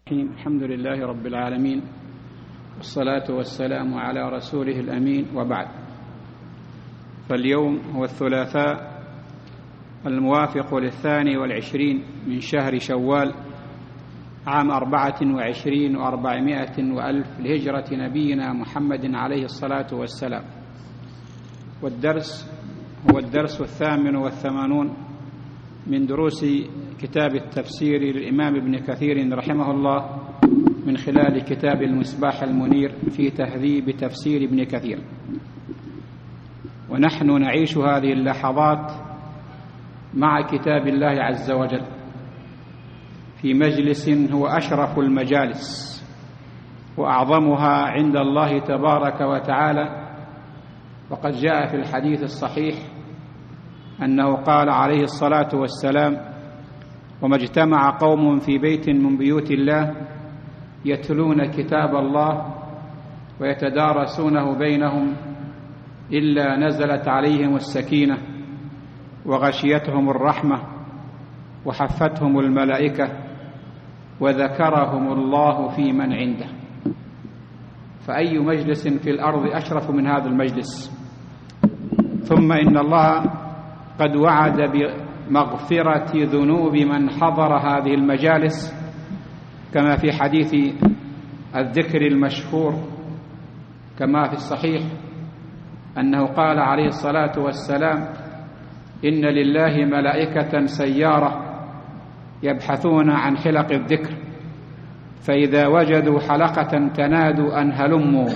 الحمد لله رب العالمين، والصلاة والسلام على رسوله الأمين، وبعد. فاليوم هو الثلاثاء الموافق 22 من شهر شوال عام 24 و400 وألف لهجرة نبينا محمد عليه الصلاة والسلام، والدرس هو الدرس 88 من دروس كتاب التفسير للإمام ابن كثير رحمه الله من خلال كتاب المصباح المنير في تهذيب تفسير ابن كثير. ونحن نعيش هذه اللحظات مع كتاب الله عز وجل في مجلس هو أشرف المجالس وأعظمها عند الله تبارك وتعالى. وقد جاء في الحديث الصحيح أنه قال عليه الصلاة والسلام: وما اجتمع قوم في بيت من بيوت الله يتلون كتاب الله ويتدارسونه بينهم إلا نزلت عليهم السكينة وغشيتهم الرحمة وحفتهم الملائكة وذكرهم الله في من عنده. فأي مجلس في الأرض أشرف من هذا المجلس؟ ثم إن الله قد وعد بمغفرة ذنوب من حضر هذه المجالس، كما في حديث الذكر المشهور كما في الصحيح أنه قال عليه الصلاة والسلام: إن لله ملائكة سيارة يبحثون عن حلق الذكر، فإذا وجدوا حلقة تنادوا أن هلموا،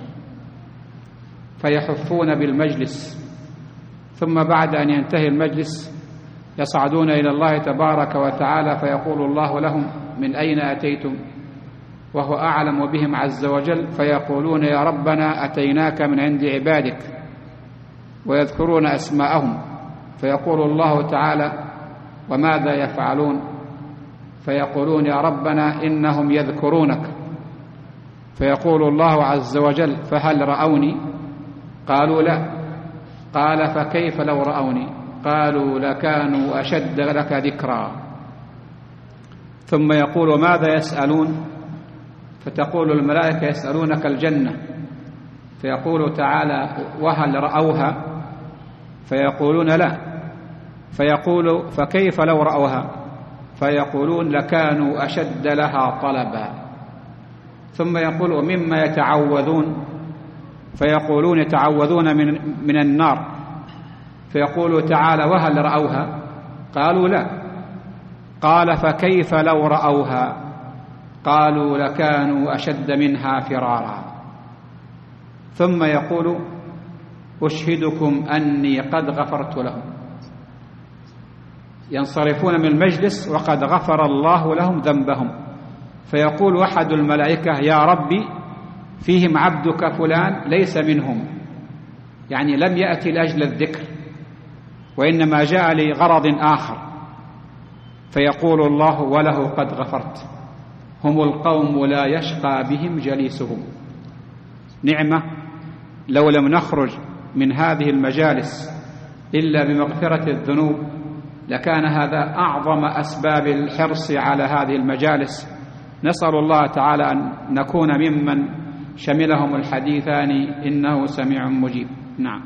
فيحفون بالمجلس، ثم بعد أن ينتهي المجلس يصعدون إلى الله تبارك وتعالى فيقول الله لهم: من أين أتيتم؟ وهو أعلم بهم عز وجل، فيقولون: يا ربنا أتيناك من عند عبادك، ويذكرون أسماءهم، فيقول الله تعالى: وماذا يفعلون؟ فيقولون: يا ربنا إنهم يذكرونك. فيقول الله عز وجل: فهل رأوني؟ قالوا: لا. قال: فكيف لو رأوني؟ قالوا: لكانوا أشد لك ذكرا. ثم يقول: ماذا يسألون؟ فتقول الملائكة: يسألونك الجنة. فيقول تعالى: وهل رأوها؟ فيقولون: لا. فيقول: فكيف لو رأوها؟ فيقولون: لكانوا أشد لها طلبا. ثم يقول: ومما يتعوذون؟ فيقولون: يتعوذون من النار. فيقول تعالى: وهل رأوها؟ قالوا: لا. قال: فكيف لو رأوها؟ قالوا: لكانوا أشد منها فرارا. ثم يقول: أشهدكم أني قد غفرت لهم. ينصرفون من المجلس وقد غفر الله لهم ذنبهم. فيقول أحد الملائكة: يا ربي فيهم عبدك فلان ليس منهم، يعني لم يأتي لأجل الذكر وإنما جاء لغرض آخر. فيقول الله: وله قد غفرت. هم القوم لا يشقى بهم جليسهم. نعمة لو لم نخرج من هذه المجالس إلا بمغفرة الذنوب لكان هذا أعظم أسباب الحرص على هذه المجالس. نسأل الله تعالى أن نكون ممن شملهم الحديثان إنه سميع مجيب. نعم.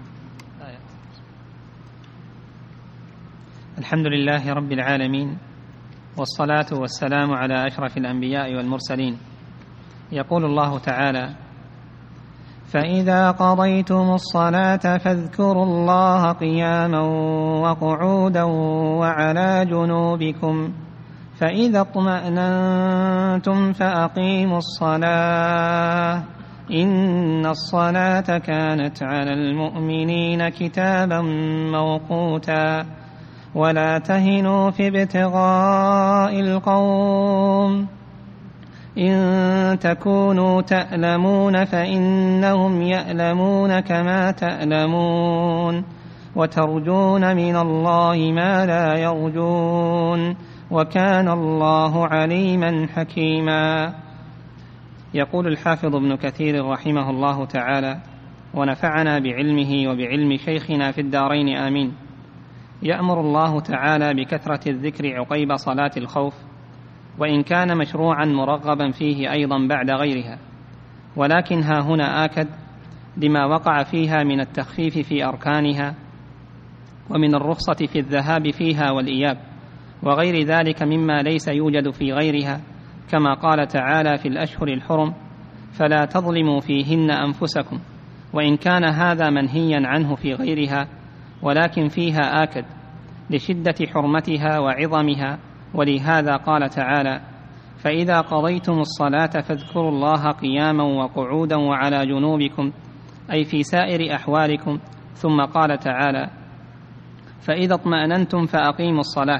الحمد لله رب العالمين، والصلاة والسلام على أشرف الأنبياء والمرسلين. يقول الله تعالى: فإذا قضيتم الصلاة فاذكروا الله قياما وقعودا وعلى جنوبكم، فإذا اطمأننتم فأقيموا الصلاة، إن الصلاة كانت على المؤمنين كتابا موقوتا، ولا تهنوا في ابتغاء القوم، إن تكونوا تألمون فإنهم يألمون كما تألمون، وترجون من الله ما لا يرجون، وكان الله عليما حكيما. يقول الحافظ ابن كثير رحمه الله تعالى: ونفعنا بعلمه وبعلم شيخنا في الدارين آمين. يأمر الله تعالى بكثرة الذكر عقيب صلاة الخوف، وإن كان مشروعا مرغبا فيه أيضا بعد غيرها، ولكن ها هنا آكد لما وقع فيها من التخفيف في أركانها ومن الرخصة في الذهاب فيها والإياب وغير ذلك مما ليس يوجد في غيرها، كما قال تعالى في الأشهر الحرم: فلا تظلموا فيهن أنفسكم، وإن كان هذا منهيا عنه في غيرها، ولكن فيها آكد لشدة حرمتها وعظمها. ولهذا قال تعالى: فإذا قضيتم الصلاة فاذكروا الله قياما وقعودا وعلى جنوبكم، أي في سائر أحوالكم. ثم قال تعالى: فإذا اطمأننتم فأقيموا الصلاة،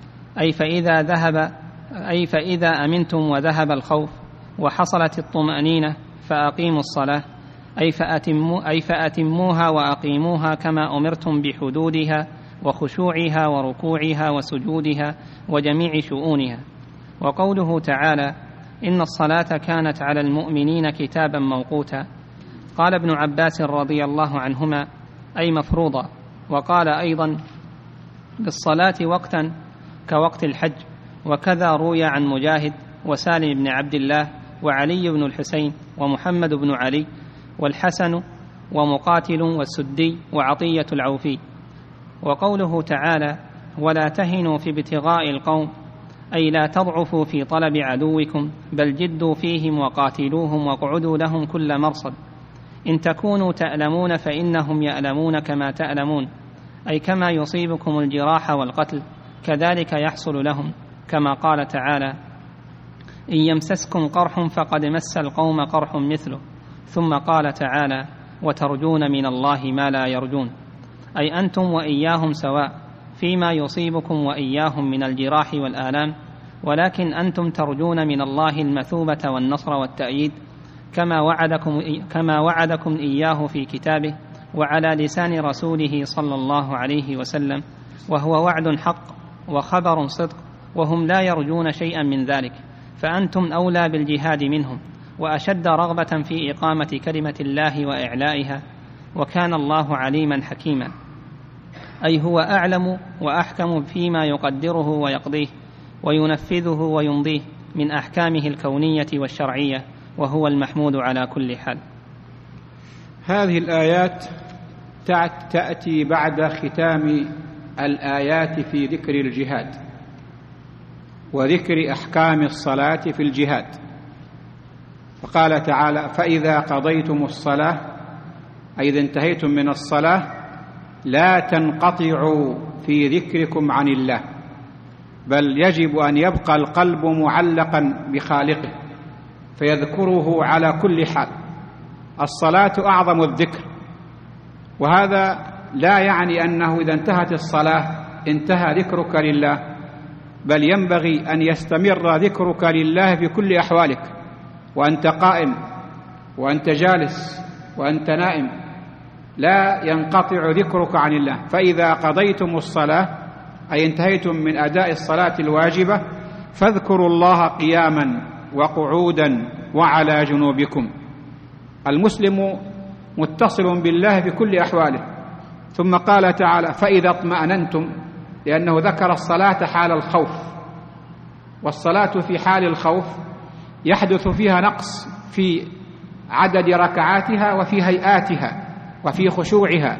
أي فإذا أمنتم وذهب الخوف وحصلت الطمأنينة فأقيموا الصلاة، أي فأتموها وأقيموها كما أمرتم بحدودها وخشوعها وركوعها وسجودها وجميع شؤونها. وقوله تعالى: إن الصلاة كانت على المؤمنين كتابا موقوتا، قال ابن عباس رضي الله عنهما: أي مفروضا. وقال أيضا: للصلاة وقتا كوقت الحج. وكذا روي عن مجاهد وسالم بن عبد الله وعلي بن الحسين ومحمد بن علي والحسن ومقاتل والسدي وعطية العوفي. وقوله تعالى: ولا تهنوا في ابتغاء القوم، أي لا تضعفوا في طلب عدوكم، بل جدوا فيهم وقاتلوهم واقعدوا لهم كل مرصد، إن تكونوا تألمون فإنهم يألمون كما تألمون، أي كما يصيبكم الجراح والقتل كذلك يحصل لهم، كما قال تعالى: إن يمسسكم قرح فقد مس القوم قرح مثله. ثم قال تعالى: وترجون من الله ما لا يرجون، أي أنتم وإياهم سواء فيما يصيبكم وإياهم من الجراح والآلام، ولكن أنتم ترجون من الله المثوبة والنصر والتأييد، كما وعدكم إياه في كتابه وعلى لسان رسوله صلى الله عليه وسلم، وهو وعد حق وخبر صدق، وهم لا يرجون شيئا من ذلك، فأنتم أولى بالجهاد منهم وأشد رغبة في إقامة كلمة الله وإعلائها، وكان الله عليما حكيما، أي هو أعلم وأحكم فيما يقدره ويقضيه وينفذه ويمضيه من أحكامه الكونية والشرعية، وهو المحمود على كل حال. هذه الآيات تأتي بعد ختام الآيات في ذكر الجهاد وذكر أحكام الصلاة في الجهاد. فقال تعالى: فإذا قضيتم الصلاة، أي إذا انتهيتم من الصلاة، لا تنقطعوا في ذكركم عن الله، بل يجب أن يبقى القلب معلقا بخالقه فيذكره على كل حال. الصلاة أعظم الذكر، وهذا لا يعني أنه إذا انتهت الصلاة انتهى ذكرك لله، بل ينبغي أن يستمر ذكرك لله في كل أحوالك، وأنت قائم وأنت جالس وأنت نائم، لا ينقطع ذكرك عن الله. فإذا قضيتم الصلاة، أي انتهيتم من أداء الصلاة الواجبة، فاذكروا الله قياما وقعودا وعلى جنوبكم. المسلم متصل بالله في كل أحواله. ثم قال تعالى: فإذا اطمأننتم، لأنه ذكر الصلاة حال الخوف، والصلاة في حال الخوف يحدث فيها نقص في عدد ركعاتها وفي هيئاتها وفي خشوعها،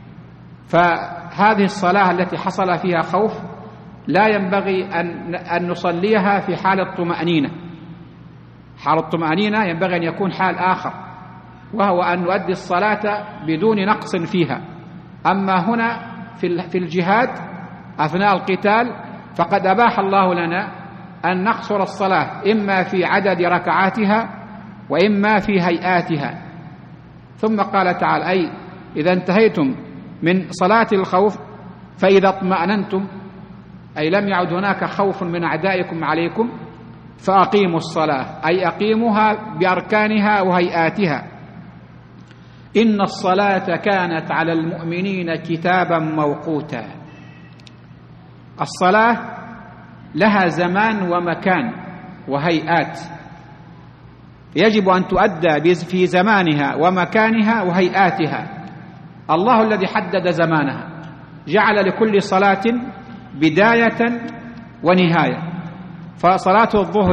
فهذه الصلاة التي حصل فيها خوف لا ينبغي أن نصليها في حال الطمأنينة. حال الطمأنينة ينبغي أن يكون حال آخر، وهو أن نؤدي الصلاة بدون نقص فيها. أما هنا في الجهاد أثناء القتال فقد أباح الله لنا أن نقصر الصلاة إما في عدد ركعاتها وإما في هيئاتها. ثم قال تعالى: أي إذا انتهيتم من صلاة الخوف فإذا اطمأننتم، أي لم يعد هناك خوف من أعدائكم عليكم، فأقيموا الصلاة، أي أقيموها بأركانها وهيئاتها. إن الصلاة كانت على المؤمنين كتابا موقوتا. الصلاة لها زمان ومكان وهيئات، يجب أن تؤدى في زمانها ومكانها وهيئاتها. الله الذي حدد زمانها، جعل لكل صلاة بداية ونهاية، فصلاة الظهر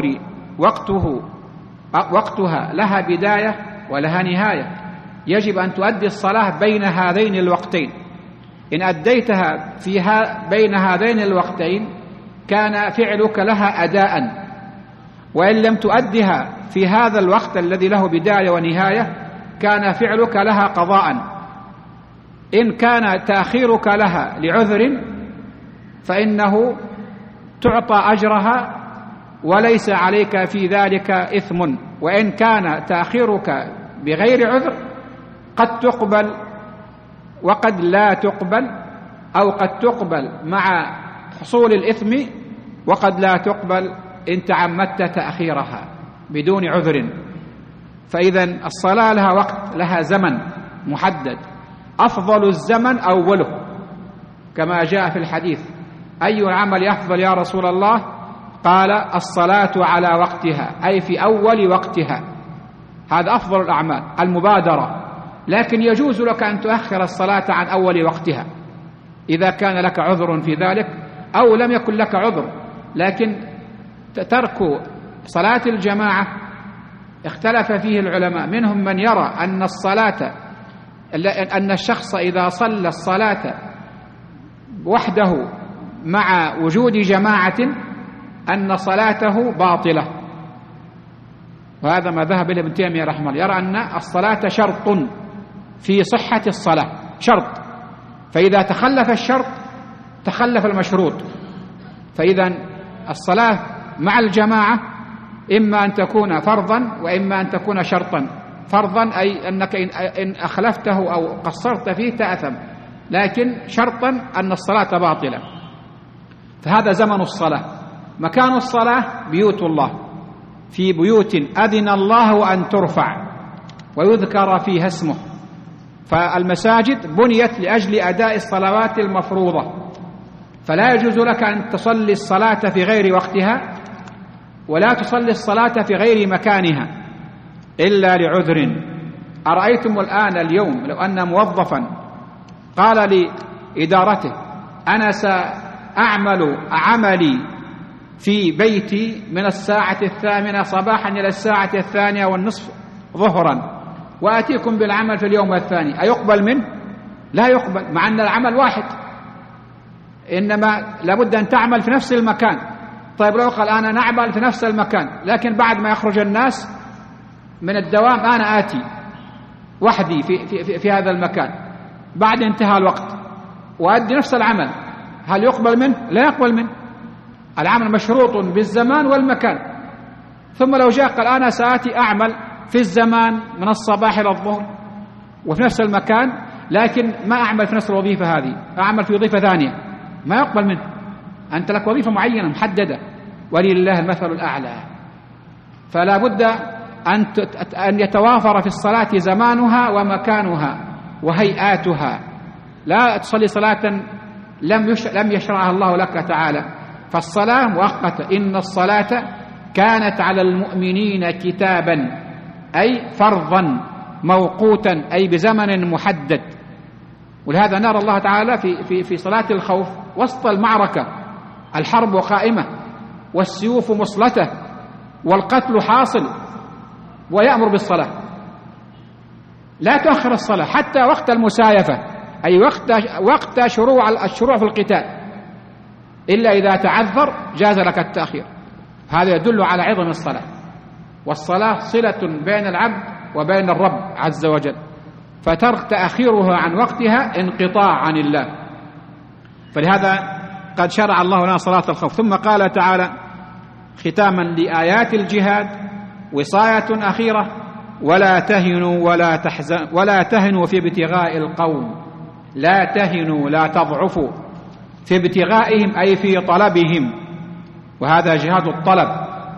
وقتها لها بداية ولها نهاية، يجب أن تؤدي الصلاة بين هذين الوقتين. إن أديتها بين هذين الوقتين كان فعلك لها أداء، وإن لم تؤدها في هذا الوقت الذي له بداية ونهاية كان فعلك لها قضاء. إن كان تأخيرك لها لعذر فإنه تعطى أجرها وليس عليك في ذلك إثم، وإن كان تأخيرك بغير عذر قد تقبل وقد لا تقبل، أو قد تقبل مع حصول الإثم وقد لا تقبل إن تعمدت تأخيرها بدون عذر. فإذا الصلاة لها وقت، لها زمن محدد، أفضل الزمن أوله كما جاء في الحديث: أي العمل أفضل يا رسول الله؟ قال: الصلاة على وقتها، أي في أول وقتها. هذا أفضل الأعمال، المبادرة. لكن يجوز لك أن تؤخر الصلاة عن أول وقتها إذا كان لك عذر في ذلك أو لم يكن لك عذر. لكن ترك صلاة الجماعة اختلف فيه العلماء، منهم من يرى أن الشخص إذا صلى الصلاة وحده مع وجود جماعة أن صلاته باطلة، وهذا ما ذهب إليه ابن تيمية رحمه الله، يرى أن الصلاة شرط في صحة الصلاة، شرط، فإذا تخلف الشرط تخلف المشروط. فإذا الصلاة مع الجماعة إما أن تكون فرضا وإما أن تكون شرطا. فرضا أي أنك إن أخلفته أو قصرت فيه تأثم، لكن شرطا أن الصلاة باطلة. فهذا زمن الصلاة. مكان الصلاة بيوت الله، في بيوت أذن الله أن ترفع ويذكر فيها اسمه. فالمساجد بنيت لأجل أداء الصلوات المفروضة، فلا يجوز لك أن تصلي الصلاة في غير وقتها ولا تصلي الصلاة في غير مكانها إلا لعذر. أرأيتم الآن اليوم لو أن موظفا قال لإدارته: أنا سأعمل عملي في بيتي من الساعة 8 صباحا إلى الساعة 2:30 ظهرا وآتيكم بالعمل في اليوم الثاني، أيقبل منه؟ لا يقبل، مع أن العمل واحد، إنما لابد أن تعمل في نفس المكان. طيب لو قال: أنا نعمل في نفس المكان لكن بعد ما يخرج الناس من الدوام أنا آتي وحدي في هذا المكان بعد انتهاء الوقت وأدي نفس العمل، هل يقبل منه؟ لا يقبل منه. العمل مشروط بالزمان والمكان. ثم لو جاء قال: أنا سآتي أعمل في الزمان من الصباح إلى الظهر وفي نفس المكان، لكن ما أعمل في نفس الوظيفة هذه، أعمل في وظيفة ثانية، ما يقبل منه. أنت لك وظيفة معينة محددة ولله المثل الأعلى. فلا بد أن يتوافر في الصلاة زمانها ومكانها وهيئاتها. لا تصلي صلاة لم يشرعها الله لك تعالى، فالصلاة مؤقتة. إن الصلاة كانت على المؤمنين كتابا، أي فرضا موقوتا، أي بزمن محدد. ولهذا نرى الله تعالى في صلاة الخوف وسط المعركة، الحرب قائمة والسيوف مصلته والقتل حاصل، ويأمر بالصلاة. لا تؤخر الصلاة حتى وقت المسايفة، أي وقت الشروع في القتال، إلا إذا تعذر جاز لك التأخير. هذا يدل على عظم الصلاة، والصلاة صلة بين العبد وبين الرب عز وجل، فترك تأخيرها عن وقتها انقطاع عن الله. فلهذا قد شرع الله لنا صلاة الخوف. ثم قال تعالى ختاما لآيات الجهاد وصاية أخيرة: ولا تهنوا ولا تهنوا في ابتغاء القوم. لا تهنوا، لا تضعفوا في ابتغائهم أي في طلبهم، وهذا جهاد الطلب.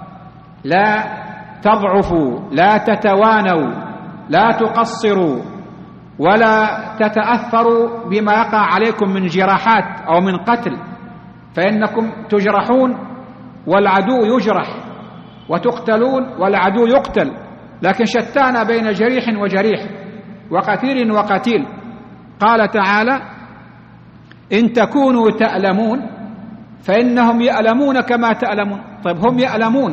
لا تضعفوا، لا تتوانوا، لا تقصروا، ولا تتأثروا بما يقع عليكم من جراحات أو من قتل، فإنكم تجرحون والعدو يجرح، وتقتلون والعدو يقتل، لكن شتان بين جريح وجريح وقتيل وقتيل. قال تعالى: إن تكونوا تألمون فإنهم يألمون كما تألمون. طيب هم يألمون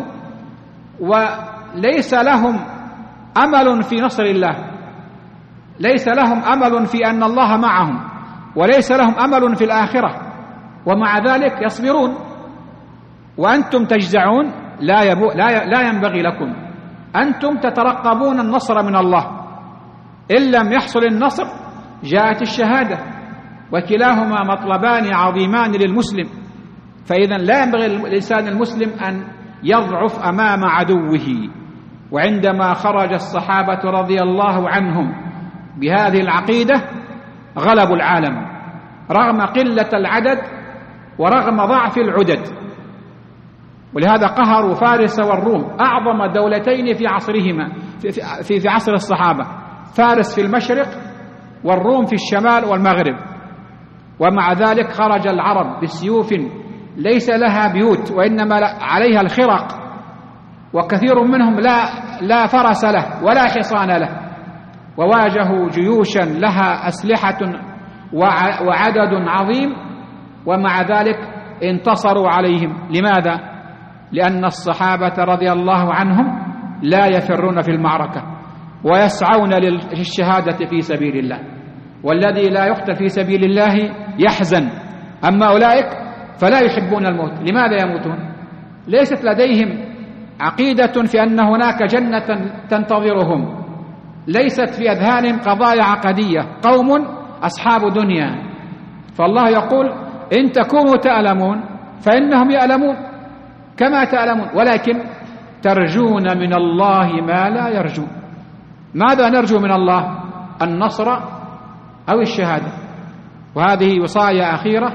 وليس لهم أمل في نصر الله، ليس لهم أمل في أن الله معهم، وليس لهم أمل في الآخرة، ومع ذلك يصبرون، وأنتم تجزعون. لا ينبغي لكم. أنتم تترقبون النصر من الله، إن لم يحصل النصر جاءت الشهادة، وكلاهما مطلبان عظيمان للمسلم. فإذا لا ينبغي للإنسان المسلم أن يضعف أمام عدوه. وعندما خرج الصحابة رضي الله عنهم بهذه العقيدة غلبوا العالم رغم قلة العدد ورغم ضعف العدد، ولهذا قهروا فارس والروم، أعظم دولتين في عصرهما في عصر الصحابة، فارس في المشرق والروم في الشمال والمغرب. ومع ذلك خرج العرب بسيوف ليس لها بيوت وإنما عليها الخرق، وكثير منهم لا فرس له ولا حصان له، وواجهوا جيوشا لها أسلحة وعدد عظيم، ومع ذلك انتصروا عليهم. لماذا؟ لأن الصحابة رضي الله عنهم لا يفرون في المعركة ويسعون للشهادة في سبيل الله، والذي لا يقتل في سبيل الله يحزن. أما أولئك فلا يحبون الموت. لماذا يموتون؟ ليست لديهم عقيدة في أن هناك جنة تنتظرهم، ليست في أذهانهم قضايا عقدية، قوم أصحاب دنيا. فالله يقول إن تكونوا تألمون فإنهم يألمون كما تألمون، ولكن ترجون من الله ما لا يرجون. ماذا نرجو من الله؟ النصر أو الشهادة. وهذه وصايا أخيرة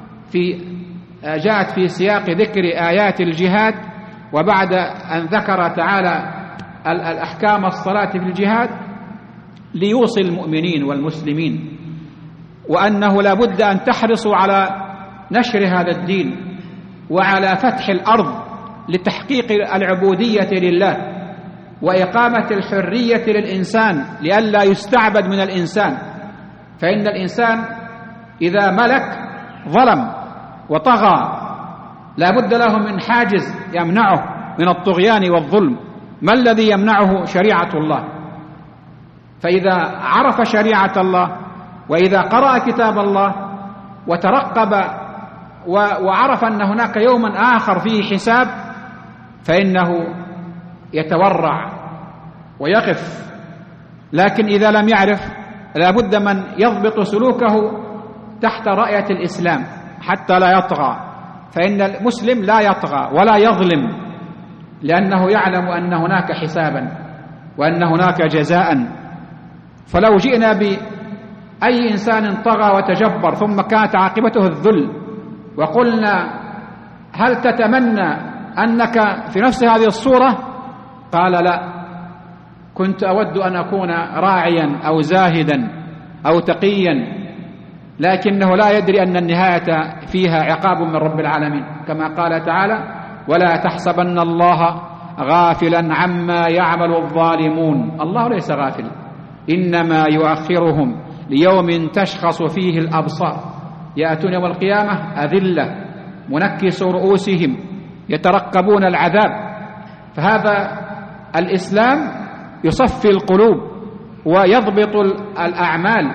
جاءت في سياق ذكر آيات الجهاد، وبعد أن ذكر تعالى الأحكام الصلاة في الجهاد ليوصي المؤمنين والمسلمين وأنه لا بد أن تحرصوا على نشر هذا الدين وعلى فتح الأرض لتحقيق العبودية لله وإقامة الحرية للإنسان لئلا يستعبد من الإنسان. فإن الإنسان إذا ملك ظلم وطغى، لا بد له من حاجز يمنعه من الطغيان والظلم. ما الذي يمنعه؟ شريعة الله. فإذا عرف شريعة الله وإذا قرأ كتاب الله وترقب وعرف أن هناك يوما آخر فيه حساب فإنه يتورع ويقف. لكن إذا لم يعرف لا بد من يضبط سلوكه تحت رأية الإسلام حتى لا يطغى. فإن المسلم لا يطغى ولا يظلم، لأنه يعلم أن هناك حسابا وأن هناك جزاء. فلو جئنا بأي إنسان طغى وتجبر ثم كانت عاقبته الذل وقلنا هل تتمنى أنك في نفس هذه الصورة؟ قال لا، كنت أود أن أكون راعيا أو زاهدا أو تقيا، لكنه لا يدري أن النهاية فيها عقاب من رب العالمين، كما قال تعالى ولا تحسبن الله غافلا عما يعمل الظالمون. الله ليس غافل، إنما يؤخرهم ليوم تشخص فيه الأبصار يأتون يوم القيامة أذلة منكس رؤوسهم يترقبون العذاب. فهذا الإسلام يصفي القلوب ويضبط الأعمال.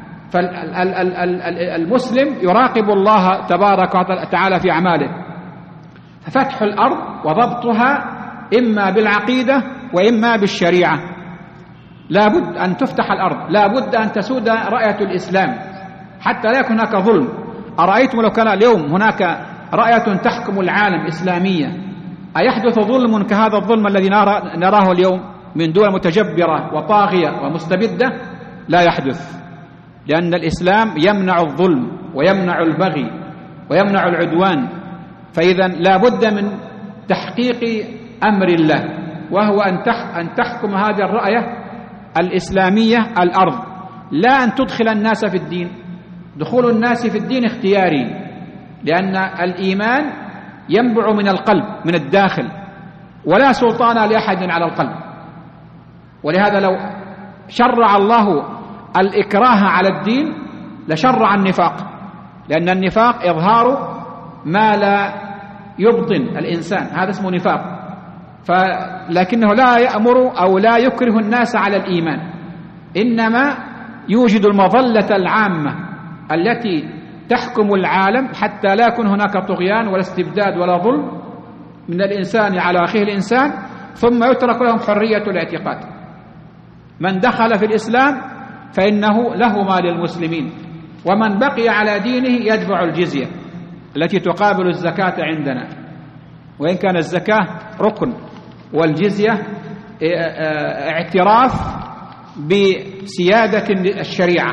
فالمسلم يراقب الله تبارك وتعالى في أعماله. ففتح الأرض وضبطها إما بالعقيدة وإما بالشريعة. لا بد أن تفتح الأرض، لا بد أن تسود رأية الإسلام حتى لا يكون هناك ظلم. أرأيتم لو كان اليوم هناك رأية تحكم العالم إسلامية أيحدث ظلم كهذا الظلم الذي نراه اليوم من دول متجبرة وطاغية ومستبدة؟ لا يحدث، لأن الإسلام يمنع الظلم ويمنع البغي ويمنع العدوان. فإذا لا بد من تحقيق أمر الله، وهو أن تحكم هذه الرأية الإسلامية الأرض، لا أن تدخل الناس في الدين. دخول الناس في الدين اختياري، لأن الإيمان ينبع من القلب من الداخل، ولا سلطان لأحد على القلب. ولهذا لو شرع الله الإكراه على الدين لشرع النفاق، لأن النفاق إظهار ما لا يبطن الإنسان، هذا اسمه نفاق. لكنه لا يأمر أو لا يكره الناس على الإيمان، إنما يوجد المظلة العامة التي تحكم العالم حتى لا يكون هناك طغيان ولا استبداد ولا ظلم من الإنسان على أخيه الإنسان، ثم يترك لهم حرية الاعتقاد. من دخل في الإسلام فإنه له ما للمسلمين، ومن بقي على دينه يدفع الجزية التي تقابل الزكاة عندنا، وإن كان الزكاة ركن والجزية اعتراف بسيادة الشريعة.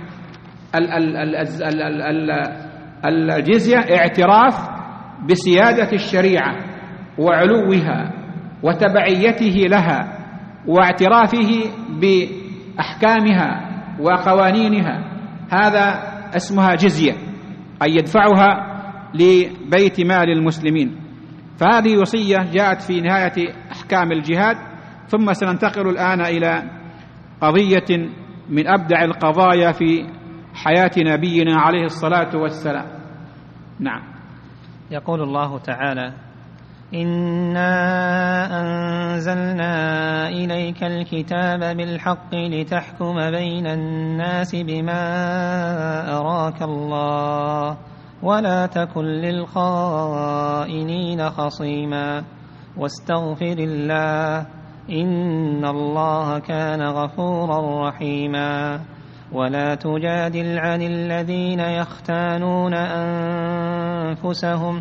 الجزية اعتراف بسيادة الشريعة وعلوها وتبعيته لها واعترافه بأحكامها وقوانينها، هذا اسمها جزية، أي يدفعها لبيت مال المسلمين. فهذه وصية جاءت في نهاية أحكام الجهاد. ثم سننتقل الآن إلى قضية من أبدع القضايا في حياة نبينا عليه الصلاة والسلام. نعم. يقول الله تعالى: إنا أنزلنا إليك الكتاب بالحق لتحكم بين الناس بما أراك الله ولا تكن للخائنين خصيما واستغفر الله إن الله كان غفورا رحيما ولا تجادل عن الذين يختانون أنفسهم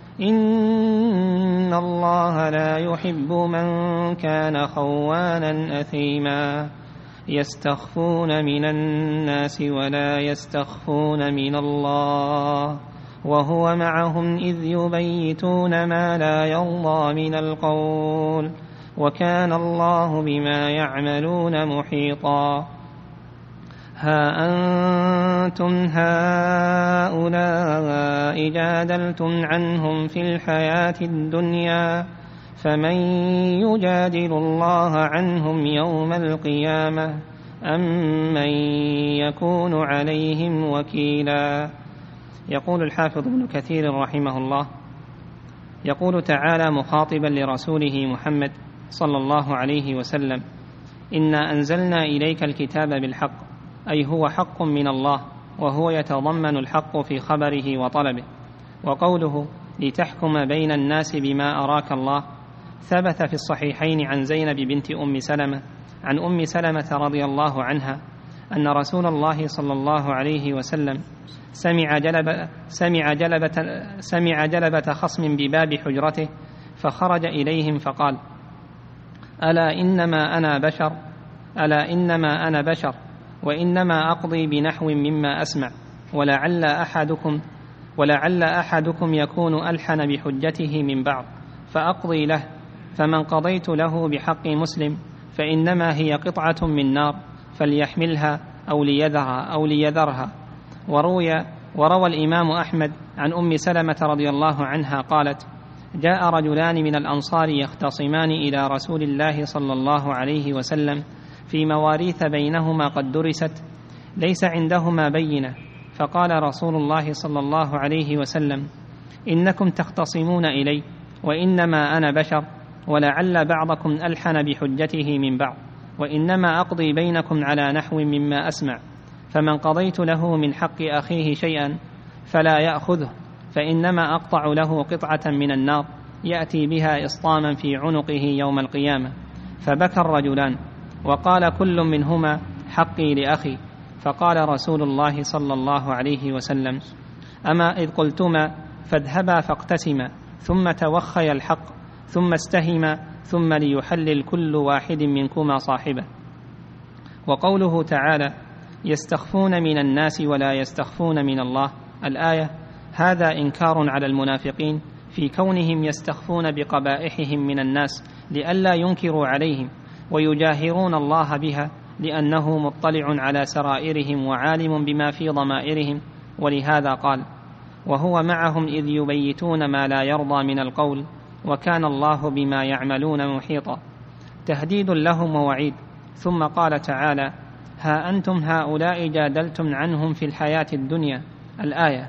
إن الله لا يحب من كان خوانا أثيما يستخفون من الناس ولا يستخفون من الله وهو معهم إذ يبيتون ما لا يرضى من القول وكان الله بما يعملون محيطا ها أنتم هؤلاء جادلتم عنهم في الحياة الدنيا فمن يجادل الله عنهم يوم القيامة أم من يكون عليهم وكيلا. يقول الحافظ ابن كثير رحمه الله: يقول تعالى مخاطبا لرسوله محمد صلى الله عليه وسلم: إنا أنزلنا إليك الكتاب بالحق، أي هو حق من الله، وهو يتضمن الحق في خبره وطلبه. وقوله لتحكم بين الناس بما أراك الله ثبت في الصحيحين عن زينب بنت أم سلمة عن أم سلمة رضي الله عنها أن رسول الله صلى الله عليه وسلم سمع جلبة خصم بباب حجرته فخرج إليهم فقال: ألا إنما أنا بشر وإنما أقضي بنحو مما أسمع ولعل أحدكم يكون ألحن بحجته من بعض فأقضي له، فمن قضيت له بحق مسلم فإنما هي قطعة من نار فليحملها أو ليذرها. وروى الإمام أحمد عن أم سلمة رضي الله عنها قالت: جاء رجلان من الأنصار يختصمان إلى رسول الله صلى الله عليه وسلم في مواريث بينهما قد درست ليس عندهما بينة، فقال رسول الله صلى الله عليه وسلم: إنكم تختصمون إلي وإنما أنا بشر ولعل بعضكم ألحن بحجته من بعض، وإنما أقضي بينكم على نحو مما أسمع، فمن قضيت له من حق أخيه شيئا فلا يأخذه، فإنما أقطع له قطعة من النار يأتي بها إسطاما في عنقه يوم القيامة. فبكى الرجلان وقال كل منهما: حقي لأخي. فقال رسول الله صلى الله عليه وسلم: أما إذ قلتما فاذهبا فاقتسما ثم توخيا الحق ثم استهما ثم ليحلل كل واحد منكما صاحبه. وقوله تعالى: يستخفون من الناس ولا يستخفون من الله، الآية، هذا إنكار على المنافقين في كونهم يستخفون بقبائحهم من الناس لئلا ينكروا عليهم، ويجاهرون الله بها لأنه مطلع على سرائرهم وعالم بما في ضمائرهم، ولهذا قال: وهو معهم إذ يبيتون ما لا يرضى من القول وكان الله بما يعملون محيطا، تهديد لهم ووعيد. ثم قال تعالى: ها أنتم هؤلاء جادلتم عنهم في الحياة الدنيا، الآية،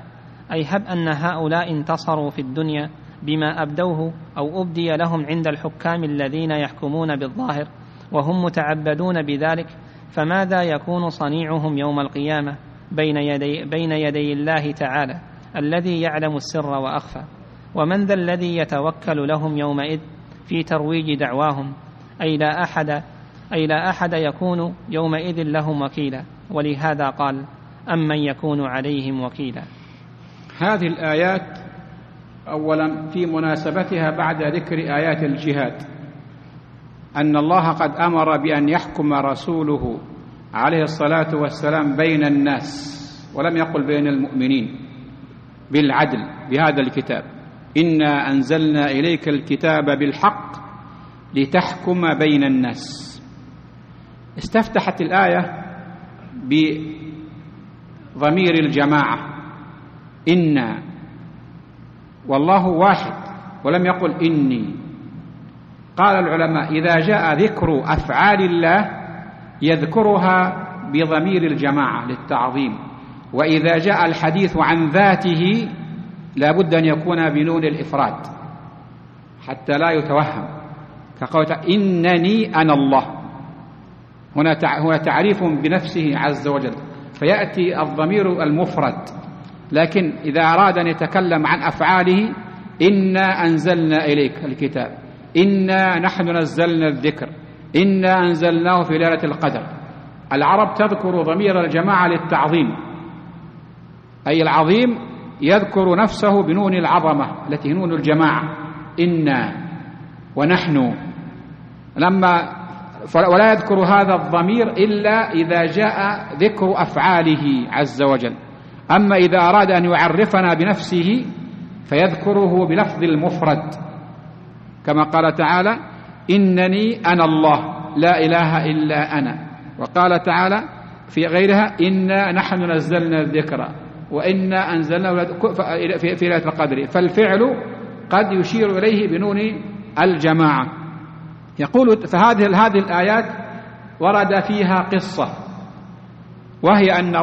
أي هب أن هؤلاء انتصروا في الدنيا بما أبدوه أو أبدي لهم عند الحكام الذين يحكمون بالظاهر وهم متعبدون بذلك، فماذا يكون صنيعهم يوم القيامة بين يدي الله تعالى الذي يعلم السر وأخفى؟ ومن ذا الذي يتوكل لهم يومئذ في ترويج دعواهم؟ أي لا أحد يكون يومئذ لهم وكيلا، ولهذا قال: أمن يكون عليهم وكيلا. هذه الآيات أولا في مناسبتها بعد ذكر آيات الجهاد أن الله قد أمر بأن يحكم رسوله عليه الصلاة والسلام بين الناس، ولم يقل بين المؤمنين، بالعدل بهذا الكتاب: إنا أنزلنا إليك الكتاب بالحق لتحكم بين الناس. استفتحت الآية بضمير الجماعة إنا، والله واحد ولم يقل إني. قال العلماء: إذا جاء ذكر أفعال الله يذكرها بضمير الجماعة للتعظيم، وإذا جاء الحديث عن ذاته لا بد أن يكون بنون الإفراد حتى لا يتوهم، كقول إنني أنا الله. هنا تعريف بنفسه عز وجل، فيأتي الضمير المفرد. لكن إذا أراد أن يتكلم عن أفعاله: إنا أنزلنا إليك الكتاب، إنا نحن نزلنا الذكر، إنا أنزلناه في ليلة القدر. العرب تذكر ضمير الجماعة للتعظيم، أي العظيم يذكر نفسه بنون العظمة التي نون الجماعة: إنا ونحن، ولا يذكر هذا الضمير إلا إذا جاء ذكر أفعاله عز وجل. أما إذا أراد أن يعرفنا بنفسه فيذكره بلفظ المفرد، كما قال تعالى: إنني أنا الله لا إله إلا أنا. وقال تعالى في غيرها: إنا نحن نزلنا الذكر وإنا أنزلنا في ليلة القدر. فالفعل قد يشير إليه بنون الجماعة. يقول: فهذه الآيات ورد فيها قصة، وهي أن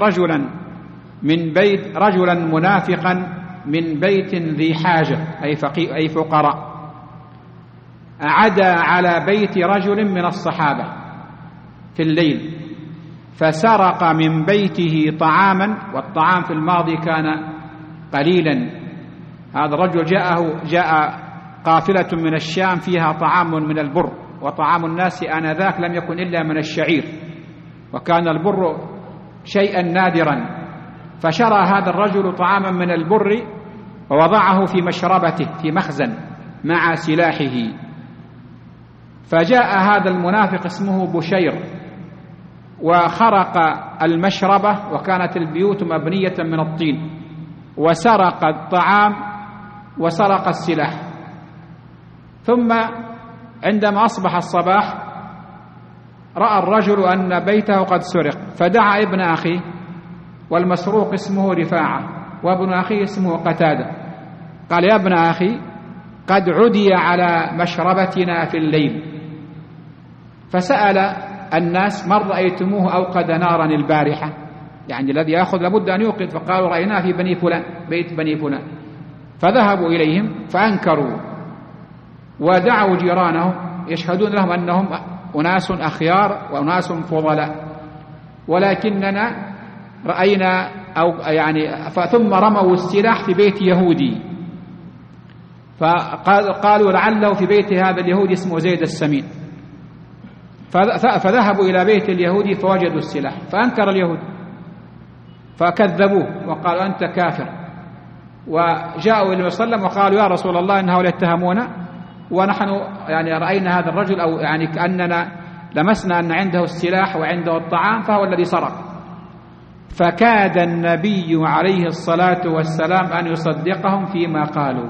رجلا منافقا من بيت ذي حاجة أي فقراء عدا على بيت رجل من الصحابة في الليل، فسرق من بيته طعاما، والطعام في الماضي كان قليلا. هذا الرجل جاء قافلة من الشام فيها طعام من البر، وطعام الناس آنذاك لم يكن إلا من الشعير، وكان البر شيئا نادرا. فشرى هذا الرجل طعاما من البر ووضعه في مشربته في مخزن مع سلاحه. فجاء هذا المنافق اسمه بشير وخرق المشربة، وكانت البيوت مبنية من الطين، وسرق الطعام وسرق السلاح. ثم عندما أصبح الصباح رأى الرجل أن بيته قد سرق، فدعا ابن أخيه، والمسروق اسمه رفاعة وابن أخيه اسمه قتادة. قال: يا ابن أخي، قد عدي على مشربتنا في الليل. فسأل الناس: من رأيتموه أوقد نارا البارحة؟ يعني الذي يأخذ لابد أن يوقد. فقالوا: رأيناه في بني فلان، بيت بني فلان. فذهبوا إليهم فأنكروا، ودعوا جيرانهم يشهدون لهم أنهم أناس أخيار وأناس فضلاء، ولكننا رأينا ثم رموا السلاح في بيت يهودي، فقالوا لعله في بيت هذا اليهودي اسمه زيد السمين. فذهبوا إلى بيت اليهودي فوجدوا السلاح، فأنكر اليهود فكذبوه وقالوا: أنت كافر. وجاءوا إلى صلى الله عليه وسلم وقالوا: يا رسول الله، إن هؤلاء اتهمونا، ونحن رأينا هذا الرجل، أو كأننا لمسنا أن عنده السلاح وعنده الطعام، فهو الذي سرق. فكاد النبي عليه الصلاة والسلام أن يصدقهم فيما قالوا،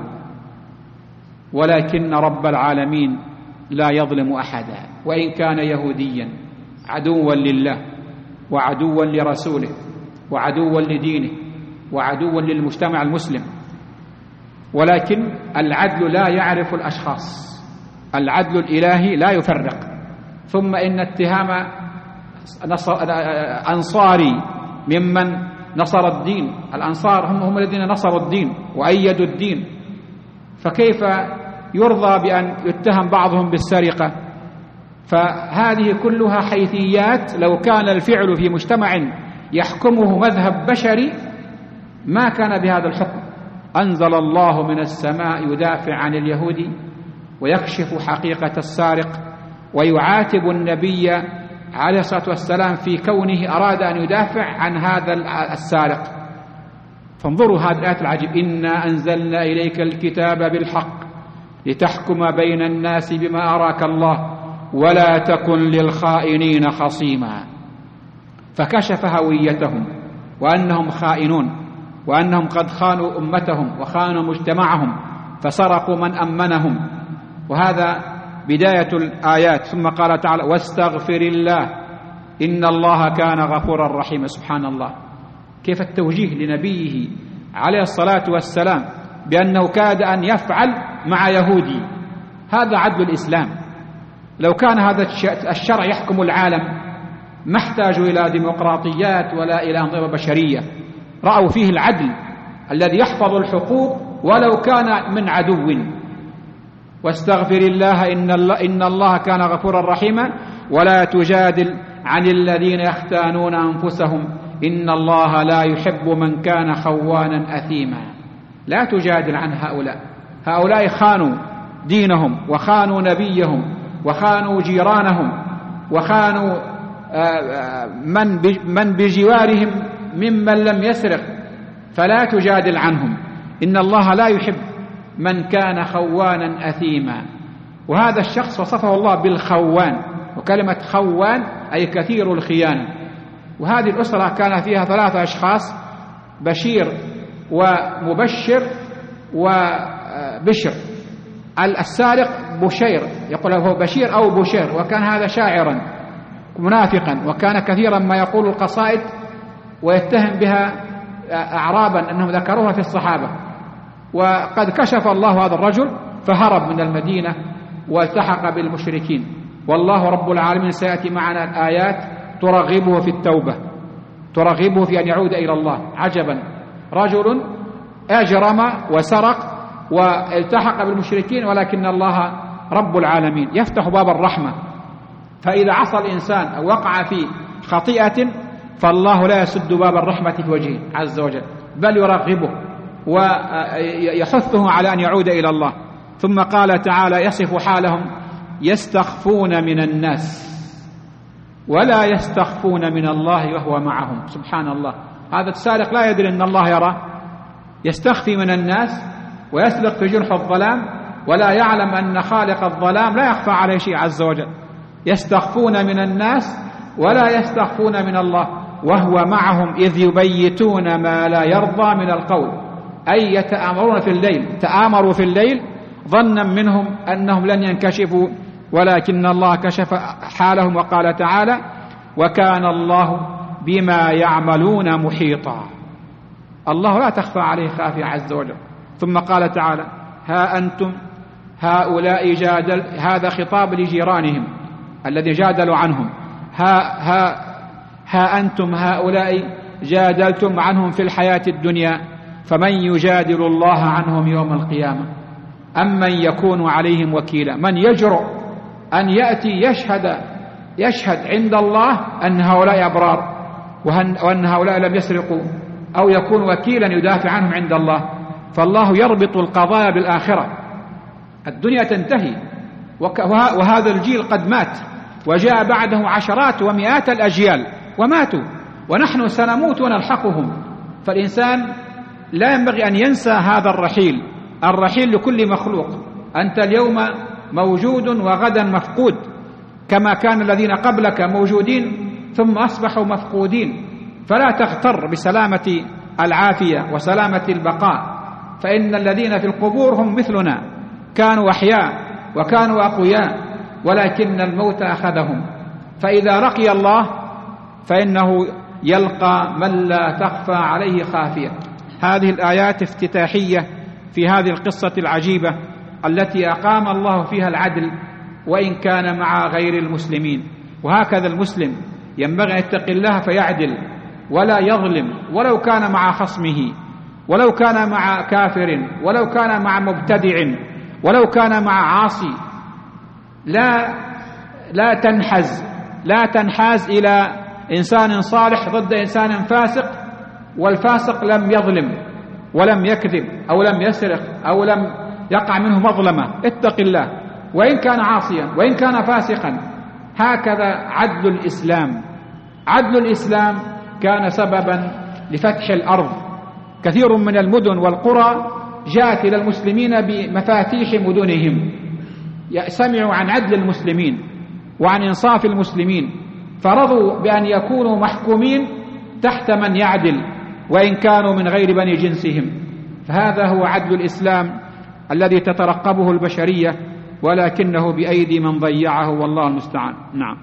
ولكن رب العالمين لا يظلم أحدا، وإن كان يهوديا عدوا لله وعدوا لرسوله وعدوا لدينه وعدوا للمجتمع المسلم. ولكن العدل لا يعرف الأشخاص، العدل الإلهي لا يفرق. ثم إن اتهام أنصاري ممن نصر الدين، الأنصار هم الذين نصروا الدين وأيدوا الدين، فكيف يرضى بأن يتهم بعضهم بالسرقة؟ فهذه كلها حيثيات لو كان الفعل في مجتمع يحكمه مذهب بشري ما كان بهذا الحكم. أنزل الله من السماء يدافع عن اليهود ويكشف حقيقة السارق، ويعاتب النبي عليه الصلاة والسلام في كونه أراد أن يدافع عن هذا السارق. فانظروا هذه الآية العجيبة: إنا أنزلنا إليك الكتاب بالحق لتحكم بين الناس بما أراك الله ولا تكن للخائنين خصيما. فكشف هويتهم وأنهم خائنون، وأنهم قد خانوا أمتهم وخانوا مجتمعهم فسرقوا من أمنهم. وهذا بداية الآيات. ثم قال تعالى: واستغفر الله إن الله كان غفورا رحيما. سبحان الله، كيف التوجيه لنبيه عليه الصلاة والسلام بأنه كاد أن يفعل مع يهودي. هذا عدل الإسلام. لو كان هذا الشرع يحكم العالم ما احتاجوا إلى ديمقراطيات ولا إلى أنظمة بشرية، رأوا فيه العدل الذي يحفظ الحقوق ولو كان من عدو. واستغفر الله إن الله كان غفورا رحيما ولا تجادل عن الذين يختانون أنفسهم إن الله لا يحب من كان خوانا أثيما. لا تجادل عن هؤلاء خانوا دينهم وخانوا نبيهم وخانوا جيرانهم وخانوا من بجوارهم ممن لم يسرق، فلا تجادل عنهم. إن الله لا يحب من كان خوانا أثيما. وهذا الشخص وصفه الله بالخوان، وكلمة خوان أي كثير الخيانة. وهذه الأسرة كان فيها 3 أشخاص: بشير ومبشر وبشر. السارق بشير، يقول هو بشير أو بشير، وكان هذا شاعرا منافقا، وكان كثيرا ما يقول القصائد ويتهم بها أعرابا أنهم ذكروها في الصحابة. وقد كشف الله هذا الرجل فهرب من المدينة والتحق بالمشركين. والله رب العالمين سيأتي معنا الآيات ترغبه في التوبة، ترغبه في أن يعود إلى الله. عجبا، رجل أجرم وسرق والتحق بالمشركين، ولكن الله رب العالمين يفتح باب الرحمة. فإذا عصى الإنسان أو وقع في خطيئة فالله لا يسد باب الرحمة في وجهه عز وجل، بل يرغبه ويحثه على أن يعود إلى الله. ثم قال تعالى يصف حالهم: يستخفون من الناس ولا يستخفون من الله وهو معهم. سبحان الله، هذا السارق لا يدري أن الله يرى، يستخفي من الناس ويسلك في جرح الظلام، ولا يعلم أن خالق الظلام لا يخفى عليه شيء عز وجل. يستخفون من الناس ولا يستخفون من الله وهو معهم إذ يبيتون ما لا يرضى من القول، أي يتآمرون في الليل، تآمروا في الليل ظنا منهم أنهم لن ينكشفوا، ولكن الله كشف حالهم. وقال تعالى: وكان الله بما يعملون محيطا. الله لا تخفى عليه خافية عز وجل. ثم قال تعالى: ها أنتم هؤلاء جادل، هذا خطاب لجيرانهم الذي جادلوا عنهم. ها أنتم هؤلاء جادلتم عنهم في الحياة الدنيا، فمن يجادل الله عنهم يوم القيامة أم من يكون عليهم وكيلا. من يجرؤ أن يأتي يشهد عند الله أن هؤلاء أبرار وأن هؤلاء لم يسرقوا، أو يكون وكيلا يدافع عنهم عند الله؟ فالله يربط القضايا بالآخرة. الدنيا تنتهي وهذا الجيل قد مات، وجاء بعده عشرات ومئات الأجيال وماتوا، ونحن سنموت ونلحقهم. فالإنسان لا ينبغي أن ينسى هذا الرحيل لكل مخلوق. أنت اليوم موجود وغدا مفقود، كما كان الذين قبلك موجودين ثم أصبحوا مفقودين. فلا تغتر بسلامة العافية وسلامة البقاء، فإن الذين في القبور هم مثلنا، كانوا أحياء وكانوا أقوياء، ولكن الموت أخذهم. فإذا لقي الله فإنه يلقى من لا تخفى عليه خافية. هذه الآيات افتتاحية في هذه القصة العجيبة التي أقام الله فيها العدل وإن كان مع غير المسلمين. وهكذا المسلم ينبغي أن يتقي الله فيعدل، ولا يظلم، ولو كان مع خصمه، ولو كان مع كافر، ولو كان مع مبتدع، ولو كان مع عاصي، لا تنحاز إلى إنسان صالح ضد إنسان فاسق، والفاسق لم يظلم ولم يكذب أو لم يسرق أو لم يقع منه مظلمة. اتق الله وإن كان عاصيا وإن كان فاسقا. هكذا عدل الإسلام. عدل الإسلام كان سببا لفتح الأرض. كثير من المدن والقرى جاءت إلى المسلمين بمفاتيح مدنهم، سمعوا عن عدل المسلمين وعن إنصاف المسلمين، فرضوا بأن يكونوا محكومين تحت من يعدل وإن كانوا من غير بني جنسهم. فهذا هو عدل الإسلام الذي تترقبه البشرية، ولكنه بأيدي من ضيعه، والله المستعان. نعم.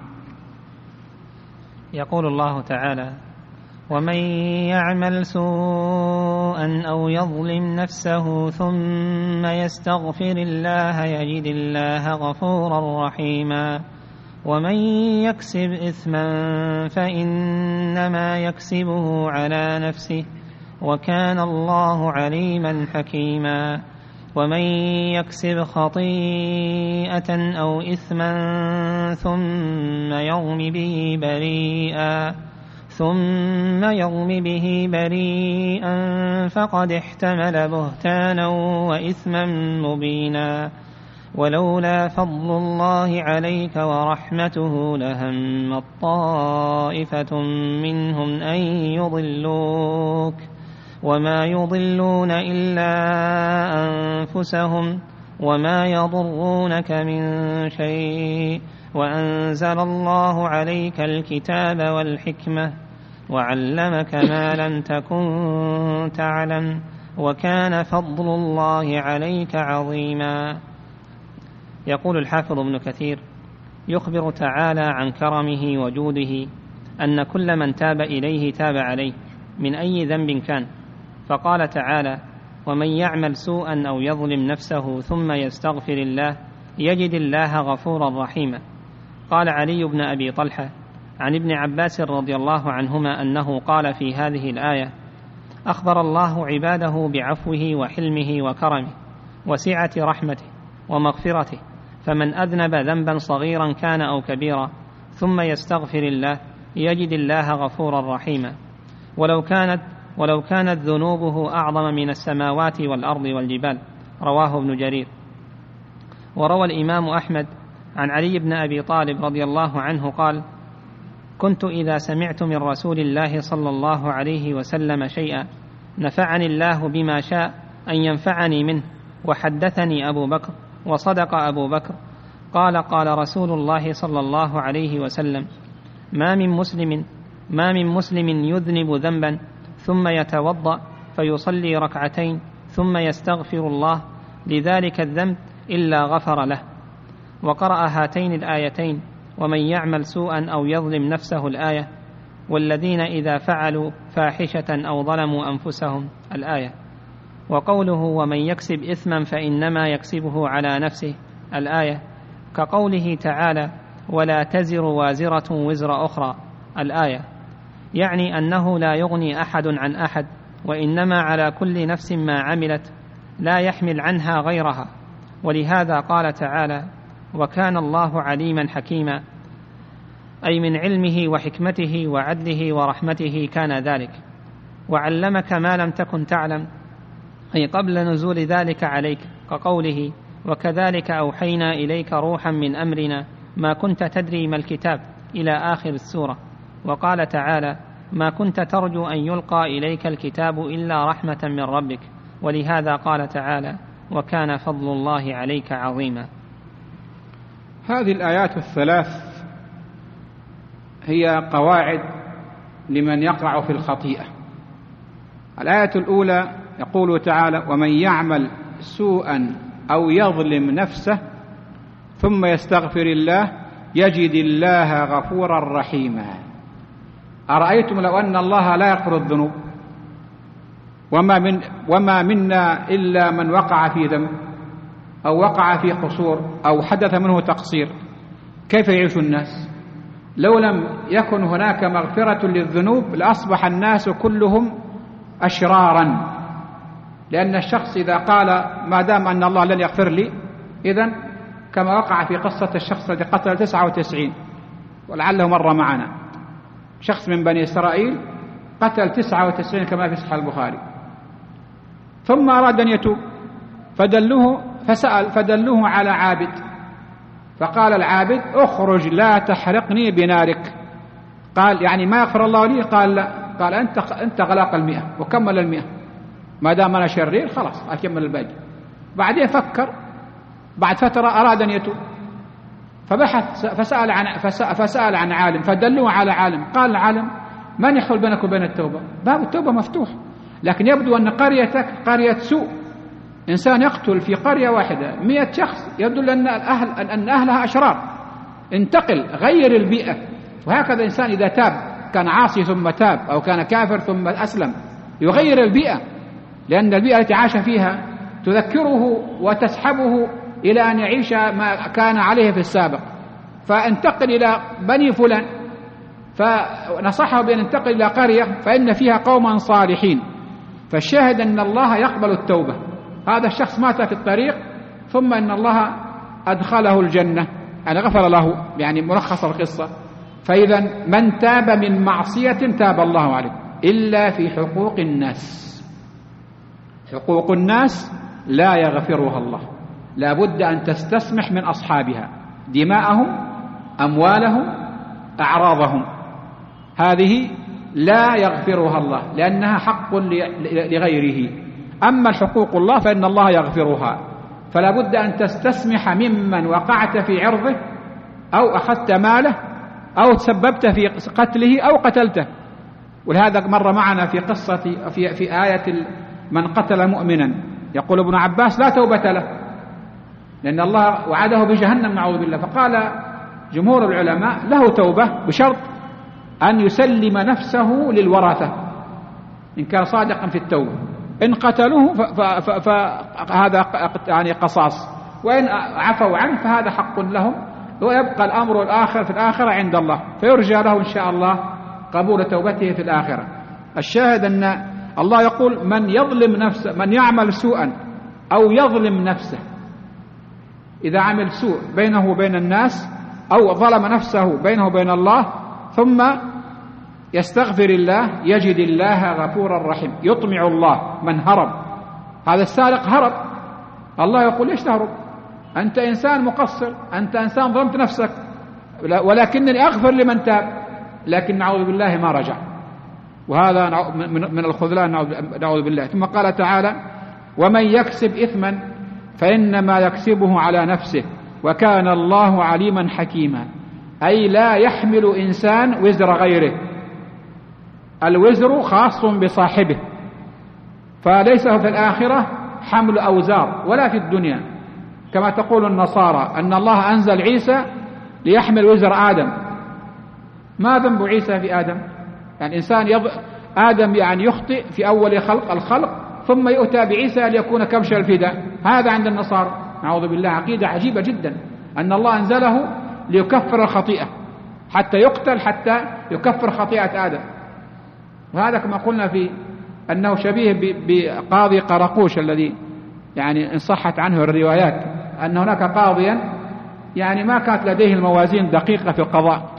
يقول الله تعالى: ومن يعمل سوءا أو يظلم نفسه ثم يستغفر الله يجد الله غفورا رحيما. ومن يكسب إثما فإنما يكسبه على نفسه وكان الله عليما حكيما. ومن يكسب خطيئة أو إثما ثم يرم به بريئا فقد احتمل بهتانا وإثما مبينا. ولولا فضل الله عليك ورحمته لهمت طائفة منهم أن يضلوك وما يضلون إلا أنفسهم وما يضرونك من شيء وأنزل الله عليك الكتاب والحكمة وعلمك ما لم تكن تعلم وكان فضل الله عليك عظيما. يقول الحافظ ابن كثير: يخبر تعالى عن كرمه وجوده أن كل من تاب إليه تاب عليه من أي ذنب كان، فقال تعالى: ومن يعمل سوءا أو يظلم نفسه ثم يستغفر الله يجد الله غفورا رحيما. قال علي بن أبي طلحة عن ابن عباس رضي الله عنهما أنه قال في هذه الآية: أخبر الله عباده بعفوه وحلمه وكرمه وسعة رحمته ومغفرته، فمن أذنب ذنبا صغيرا كان أو كبيرا ثم يستغفر الله يجد الله غفورا رحيما، ولو كانت ذنوبه أعظم من السماوات والأرض والجبال. رواه ابن جرير. وروى الإمام أحمد عن علي بن أبي طالب رضي الله عنه قال: كنت إذا سمعت من رسول الله صلى الله عليه وسلم شيئا نفعني الله بما شاء أن ينفعني منه، وحدثني أبو بكر وصدق أبو بكر. قال رسول الله صلى الله عليه وسلم: ما من مسلم يذنب ذنبا ثم يتوضأ فيصلي ركعتين ثم يستغفر الله لذلك الذنب إلا غفر له. وقرأ هاتين الآيتين: ومن يعمل سوءا أو يظلم نفسه الآية، والذين إذا فعلوا فاحشة أو ظلموا أنفسهم الآية. وقوله: ومن يكسب إثما فإنما يكسبه على نفسه الآية، كقوله تعالى: ولا تزر وازرة وزر أخرى الآية، يعني أنه لا يغني أحد عن أحد، وإنما على كل نفس ما عملت لا يحمل عنها غيرها. ولهذا قال تعالى: وكان الله عليما حكيما، أي من علمه وحكمته وعدله ورحمته كان ذلك. وعلمك ما لم تكن تعلم، أي قبل نزول ذلك عليك، كقوله: وكذلك أوحينا إليك روحا من أمرنا ما كنت تدري ما الكتاب إلى آخر السورة. وقال تعالى: ما كنت ترجو أن يلقى إليك الكتاب إلا رحمة من ربك. ولهذا قال تعالى: وكان فضل الله عليك عظيما. هذه الآيات الثلاث هي قواعد لمن يقع في الخطيئة. الآية الأولى يقول تعالى: ومن يعمل سوءا أو يظلم نفسه ثم يستغفر الله يجد الله غفورا رحيما. أرأيتم لو أن الله لا يغفر الذنوب وما منا إلا من وقع في ذنب أو وقع في قصور أو حدث منه تقصير، كيف يعيش الناس؟ لو لم يكن هناك مغفرة للذنوب لأصبح الناس كلهم أشرارا، لأن الشخص إذا قال ما دام أن الله لن يغفر لي، إذن كما وقع في قصة الشخص الذي قتل 99 ولعله مر معنا، شخص من بني إسرائيل قتل 99 كما في صحيح البخاري، ثم أراد أن يتوب فدلوه على عابد، فقال العابد اخرج لا تحرقني بنارك. قال يعني ما يغفر الله لي؟ قال لا. قال أنت غلاق 100 وكمل 100، ما دام أنا شرير خلاص أكمل الباقي. بعدين فكر بعد فترة أراد أن يتوب، فبحث فسأل عن عالم، فدلوه على عالم. قال العالم من يحول بينك وبين التوبة؟ باب التوبة مفتوح، لكن يبدو أن قريتك قرية سوء، إنسان يقتل في قرية واحدة 100 شخص، يبدو أن أهلها أشرار، انتقل غير البيئة. وهكذا إنسان إذا تاب كان عاصي ثم تاب، أو كان كافر ثم أسلم، يغير البيئة، لأن البيئة التي عاش فيها تذكره وتسحبه إلى أن يعيش ما كان عليه في السابق. فانتقل إلى بني فلان، فنصحه بأن ينتقل إلى قرية فإن فيها قوما صالحين، فالشاهد أن الله يقبل التوبة. هذا الشخص مات في الطريق، ثم أن الله أدخله الجنة، يعني غفر له، يعني ملخص القصة. فإذا من تاب من معصية تاب الله عليه، إلا في حقوق الناس. حقوق الناس لا يغفرها الله، لا بد أن تستسمح من أصحابها دماءهم، أموالهم، أعراضهم، هذه لا يغفرها الله لأنها حق لغيره. أما الحقوق الله فإن الله يغفرها، فلا بد أن تستسمح ممن وقعت في عرضه أو أخذت ماله أو تسببت في قتله أو قتلته. ولهذا مر معنا في قصة في آية من قتل مؤمنا، يقول ابن عباس لا توبة له، لأن الله وعده بجهنم نعوذ بالله. فقال جمهور العلماء له توبة بشرط أن يسلم نفسه للورثة إن كان صادقا في التوبة، إن قتلوه فهذا يعني قصاص، وإن عفوا عنه فهذا حق لهم، ويبقى الأمر الآخر في الآخرة عند الله، فيرجى له إن شاء الله قبول توبته في الآخرة. الشاهد أن الله يقول من يظلم نفسه، من يعمل سوءا أو يظلم نفسه، إذا عمل سوء بينه وبين الناس أو ظلم نفسه بينه وبين الله ثم يستغفر الله يجد الله غفورا رحيم، يطمع الله من هرب. هذا السارق هرب، الله يقول ليش تهرب؟ أنت إنسان مقصر، أنت إنسان ظلمت نفسك، ولكنني أغفر لمن تاب، لكن نعوذ بالله ما رجع. وهذا من الخذلان نعوذ بالله. ثم قال تعالى ومن يكسب إثما فإنما يكسبه على نفسه وكان الله عليما حكيما، أي لا يحمل إنسان وزر غيره، الوزر خاص بصاحبه، فليس في الآخرة حمل أوزار ولا في الدنيا، كما تقول النصارى أن الله أنزل عيسى ليحمل وزر آدم. ما ذنب عيسى في آدم؟ يعني إنسان آدم يعني يخطئ في أول الخلق ثم يؤتى بعيسى ليكون كبش الفداء. هذا عند النصارى نعوذ بالله عقيدة عجيبة جدا، أن الله أنزله ليكفر الخطيئة حتى يقتل، حتى يكفر خطيئة آدم. وهذا كما قلنا في أنه شبيه بقاضي قرقوش الذي يعني إن صحت عنه الروايات أن هناك قاضيا يعني ما كانت لديه الموازين دقيقة في القضاء،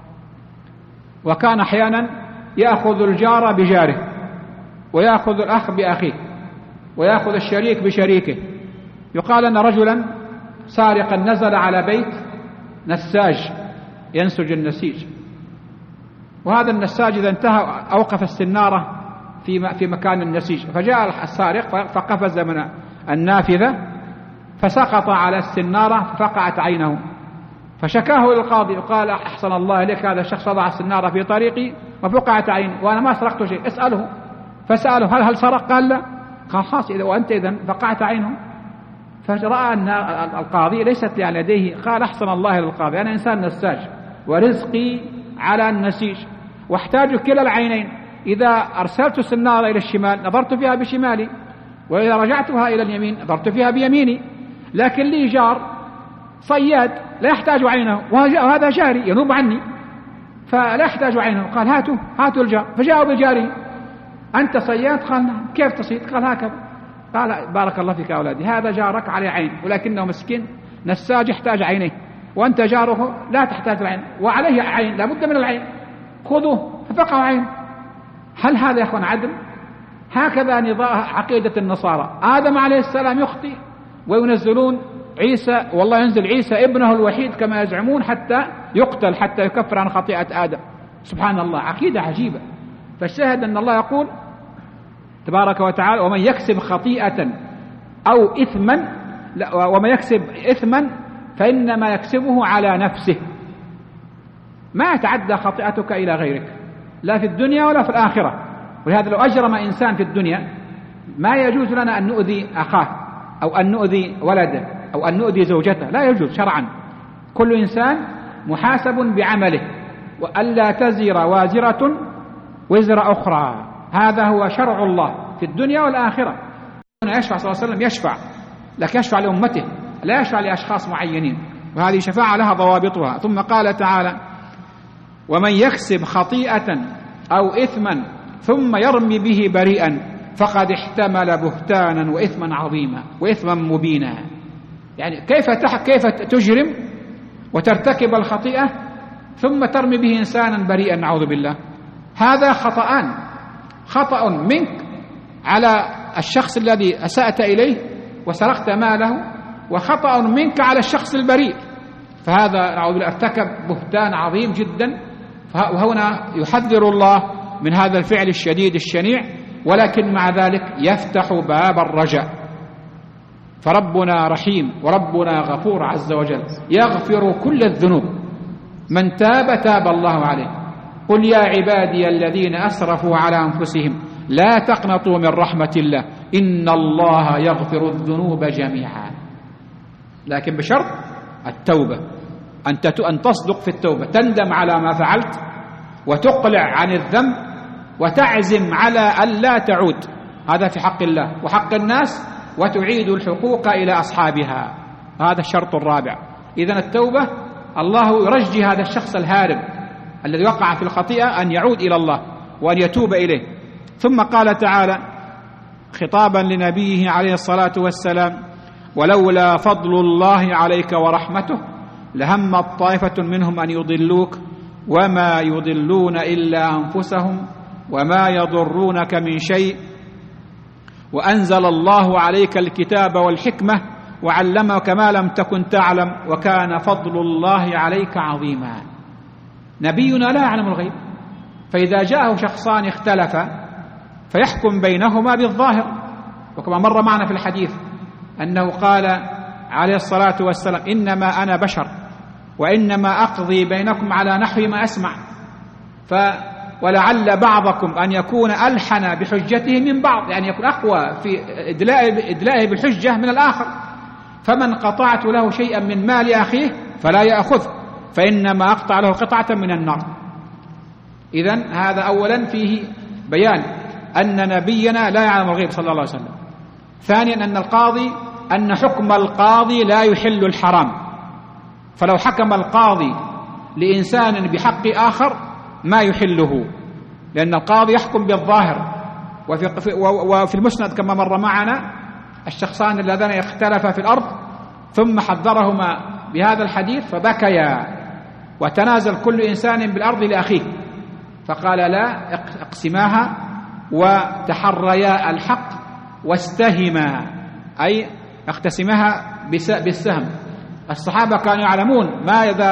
وكان أحيانا يأخذ الجار بجاره، ويأخذ الأخ بأخيه، ويأخذ الشريك بشريكه. يقال أن رجلا سارقا نزل على بيت نساج ينسج النسيج، وهذا النساج إذا انتهى أوقف السنارة في مكان النسيج، فجاء السارق فقفز من النافذة فسقط على السنارة ففقعت عينه، فشكاه للقاضي وقال أحسن الله إليك، هذا الشخص وضع السنارة في طريقي وفقعت عينه وأنا ما سرقت شيء، اسأله. فسأله هل سرق؟ قال لا. قال خلاص وأنت إذن فقعت عينه. فرأى أن القاضي ليست على يديه، قال أحسن الله للقاضي، أنا إنسان نساج ورزقي على النسيج واحتاج كلا العينين، إذا أرسلت السنارة إلى الشمال نظرت فيها بشمالي، وإذا رجعتها إلى اليمين نظرت فيها بيميني، لكن لي جار صياد لا يحتاج عينه وهذا جاري ينوب عني، فلا يحتاج عينه. قال هاتوا الجار، فجاءوا بالجاري. أنت صياد؟ قال نعم. كيف تصيد؟ قال هكذا. قال بارك الله فيك أولادي، هذا جارك عليه عين ولكنه مسكين نساج يحتاج عينيه، وأنت جاره لا تحتاج العين وعليه عين، لا بد من العين، خذوه ففقه عين. هل هذا يا أخوان عدل؟ هكذا نظام عقيدة النصارى. آدم عليه السلام يخطئ وينزلون عيسى، والله ينزل عيسى ابنه الوحيد كما يزعمون حتى يقتل، حتى يكفر عن خطيئة آدم. سبحان الله، عقيدة عجيبة. فالشاهد أن الله يقول تبارك وتعالى: ومن يكسب خطيئة أو إثما، ومن يكسب إثما فإنما يكسبه على نفسه. ما يتعدى خطيئتك إلى غيرك لا في الدنيا ولا في الآخرة. ولهذا لو أجرم إنسان في الدنيا ما يجوز لنا أن نؤذي أخاه أو أن نؤذي ولده أو أن نؤذي زوجته، لا يجوز شرعا. كل إنسان محاسب بعمله، وألا تزر وازرة وزر أخرى. هذا هو شرع الله في الدنيا والآخرة. يشفع صلى الله عليه وسلم، يشفع لكن يشفع لأمته، لا يشفع لأشخاص معينين، وهذه شفاعة لها ضوابطها. ثم قال تعالى: ومن يكسب خطيئة أو إثما ثم يرمي به بريئا فقد احتمل بهتانا وإثما عظيما وإثما مبينا. يعني كيف تجرم وترتكب الخطيئة ثم ترمي به إنسانا بريئا، نعوذ بالله. هذا خطأ منك على الشخص الذي أسأت إليه وسرقت ماله، وخطأ منك على الشخص البريء. فهذا نعوذ بالله ارتكب بهتان عظيم جدا. وهنا يحذر الله من هذا الفعل الشديد الشنيع، ولكن مع ذلك يفتح باب الرجاء. فربنا رحيم وربنا غفور عز وجل، يغفر كل الذنوب. من تاب الله عليه. قل يا عبادي الذين أسرفوا على أنفسهم لا تقنطوا من رحمة الله إن الله يغفر الذنوب جميعا، لكن بشرط التوبة، أن تصدق في التوبة، تندم على ما فعلت وتقلع عن الذنب وتعزم على أن لا تعود. هذا في حق الله وحق الناس، وتعيد الحقوق إلى أصحابها. هذا الشرط الرابع. إذن التوبة، الله يرجي هذا الشخص الهارب الذي وقع في الخطيئة أن يعود إلى الله وأن يتوب إليه. ثم قال تعالى خطابا لنبيه عليه الصلاة والسلام: ولولا فضل الله عليك ورحمته لهمت طائفة منهم أن يضلوك وما يضلون إلا أنفسهم وما يضرونك من شيء وأنزل الله عليك الكتاب والحكمة وعلمك ما لم تكن تعلم وكان فضل الله عليك عظيما. نبينا لا يعلم الغيب، فإذا جاءه شخصان اختلفا فيحكم بينهما بالظاهر. وكما مر معنا في الحديث أنه قال عليه الصلاة والسلام: إنما أنا بشر وإنما أقضي بينكم على نحو ما أسمع، ولعل بعضكم أن يكون ألحن بحجته من بعض، يعني يكون أقوى في إدلائه بالحجة من الآخر. فمن قطعت له شيئا من مال أخيه فلا يأخذ، فإنما أقطع له قطعة من النار. إذن هذا أولا فيه بيان أن نبينا لا يعلم الغيب صلى الله عليه وسلم. ثانيا أن حكم القاضي لا يحل الحرام، فلو حكم القاضي لإنسان بحق آخر ما يحله، لأن القاضي يحكم بالظاهر. وفي المسند كما مر معنا الشخصان اللذان اختلفا في الأرض ثم حذرهما بهذا الحديث فبكيا وتنازل كل إنسان بالأرض لأخيه، فقال: لا، اقسماها وتحريا الحق واستهما، أي اقتسمها بالسهم. الصحابة كانوا يعلمون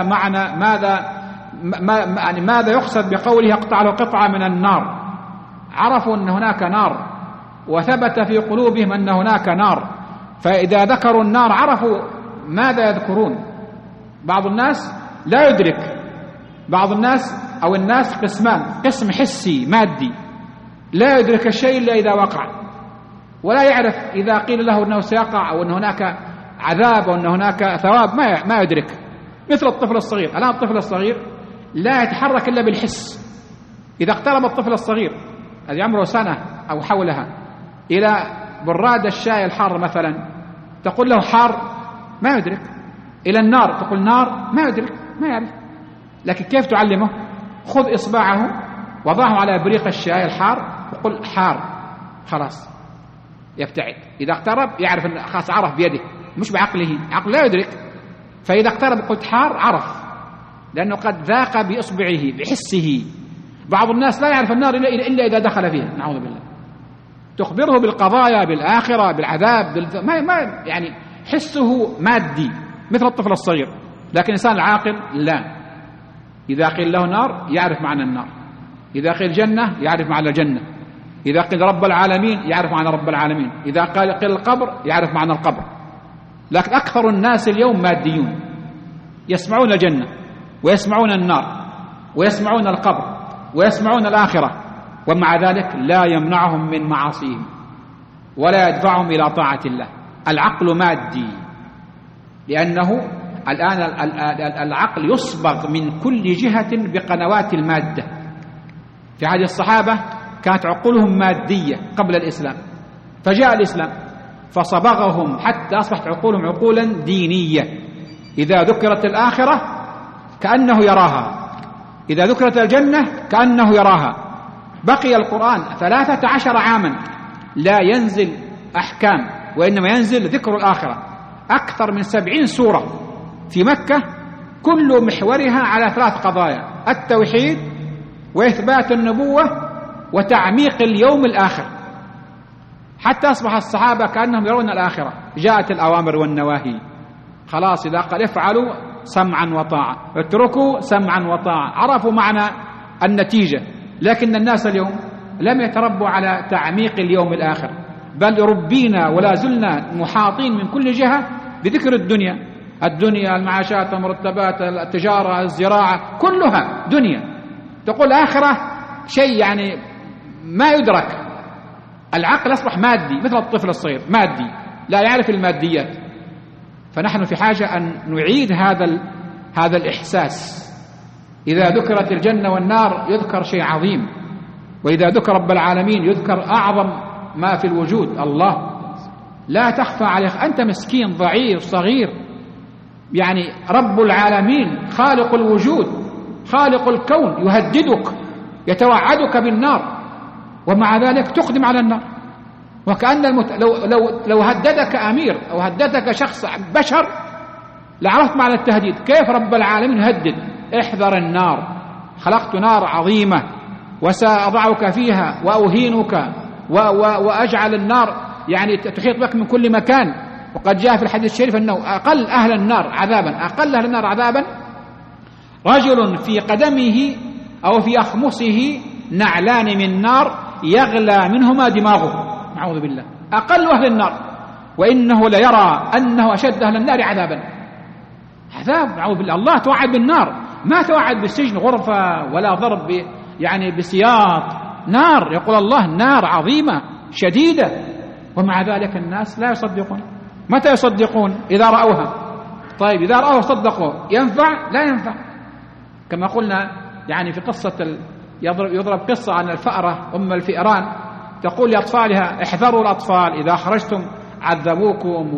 ماذا يقصد بقوله اقطع له قطعة من النار. عرفوا أن هناك نار وثبت في قلوبهم أن هناك نار، فإذا ذكروا النار عرفوا ماذا يذكرون. بعض الناس لا يدرك، بعض الناس أو الناس قسمان: قسم حسي مادي لا يدرك الشيء إلا إذا وقع، ولا يعرف إذا قيل له أنه سيقع أو أن هناك عذاب أو أن هناك ثواب، ما يدرك. مثل الطفل الصغير. الآن الطفل الصغير لا يتحرك إلا بالحس. إذا اقترب الطفل الصغير الذي عمره سنة أو حولها إلى براد الشاي الحار مثلا تقول له حار ما يدرك، إلى النار تقول نار ما يدرك، ما يعرف. لكن كيف تعلمه؟ خذ إصبعه وضعه على بريق الشاي الحار وقل حار، خلاص يبتعد. إذا اقترب يعرف أن خلاص عرف بيده، مش بعقله، عقله لا يدرك. فإذا اقترب قلت حار عرف، لأنه قد ذاق بإصبعه بحسه. بعض الناس لا يعرف النار إلا إذا دخل فيها، نعوذ بالله. تخبره بالقضايا، بالآخرة، بالعذاب، ما يعني حسه مادي مثل الطفل الصغير. لكن الإنسان العاقل لا، إذا قيل له نار يعرف معنى النار، إذا قيل جنة يعرف معنى الجنة، إذا قيل رب العالمين يعرف معنى رب العالمين، إذا قيل القبر يعرف معنى القبر. لكن أكثر الناس اليوم ماديون، يسمعون الجنة ويسمعون النار ويسمعون القبر ويسمعون الآخرة، ومع ذلك لا يمنعهم من معاصيهم ولا يدفعهم إلى طاعة الله. العقل مادي، لأنه الآن العقل يصبغ من كل جهة بقنوات المادة. في عهد الصحابة كانت عقولهم مادية قبل الإسلام، فجاء الإسلام فصبغهم حتى أصبحت عقولهم عقولا دينية. إذا ذكرت الآخرة كأنه يراها، إذا ذكرت الجنة كأنه يراها. بقي القرآن 13 عاما لا ينزل أحكام، وإنما ينزل ذكر الآخرة. أكثر من 70 سورة في مكة، كل محورها على 3 قضايا: التوحيد وإثبات النبوة وتعميق اليوم الآخر، حتى أصبح الصحابة كأنهم يرون الآخرة. جاءت الأوامر والنواهي، خلاص إذا قال افعلوا سمعا وطاعة، اتركوا سمعا وطاعة، عرفوا معنى النتيجة. لكن الناس اليوم لم يتربوا على تعميق اليوم الآخر، بل ربينا ولا زلنا محاطين من كل جهة بذكر الدنيا، المعاشات، المرتبات، التجارة، الزراعة، كلها دنيا. تقول آخرة شيء يعني ما يدرك. العقل أصبح مادي مثل الطفل الصغير، مادي لا يعرف الماديات. فنحن في حاجة أن نعيد هذا الإحساس. إذا ذكرت الجنة والنار يذكر شيء عظيم، وإذا ذكر رب العالمين يذكر أعظم ما في الوجود، الله. لا تخفى عليك، أنت مسكين ضعيف صغير، يعني رب العالمين خالق الوجود خالق الكون يهددك، يتوعدك بالنار، ومع ذلك تقدم على النار. وكأن لو هددك أمير أو هددك شخص بشر لعرفت معنى التهديد. كيف رب العالمين يهدد؟ احذر النار، خلقت نار عظيمة وسأضعك فيها وأهينك وأجعل النار يعني تحيط بك من كل مكان. وقد جاء في الحديث الشريف أنه أقل أهل النار عذابا رجل في قدمه أو في أخمصه نعلان من نار يغلى منهما دماغه، نعوذ بالله. أقل أهل النار، وإنه ليرى أنه أشد أهل النار عذابا. عذاب، نعوذ بالله. الله توعد بالنار، ما توعد بالسجن غرفة ولا ضرب يعني بسياط، نار. يقول الله نار عظيمة شديدة، ومع ذلك الناس لا يصدقون. متى يصدقون؟ إذا رأوها. طيب إذا رأوها صدقوا، ينفع؟ لا ينفع. كما قلنا يعني في قصة يضرب قصة عن الفأرة أم الفئران، تقول لأطفالها احذروا الأطفال، إذا خرجتم عذبوكم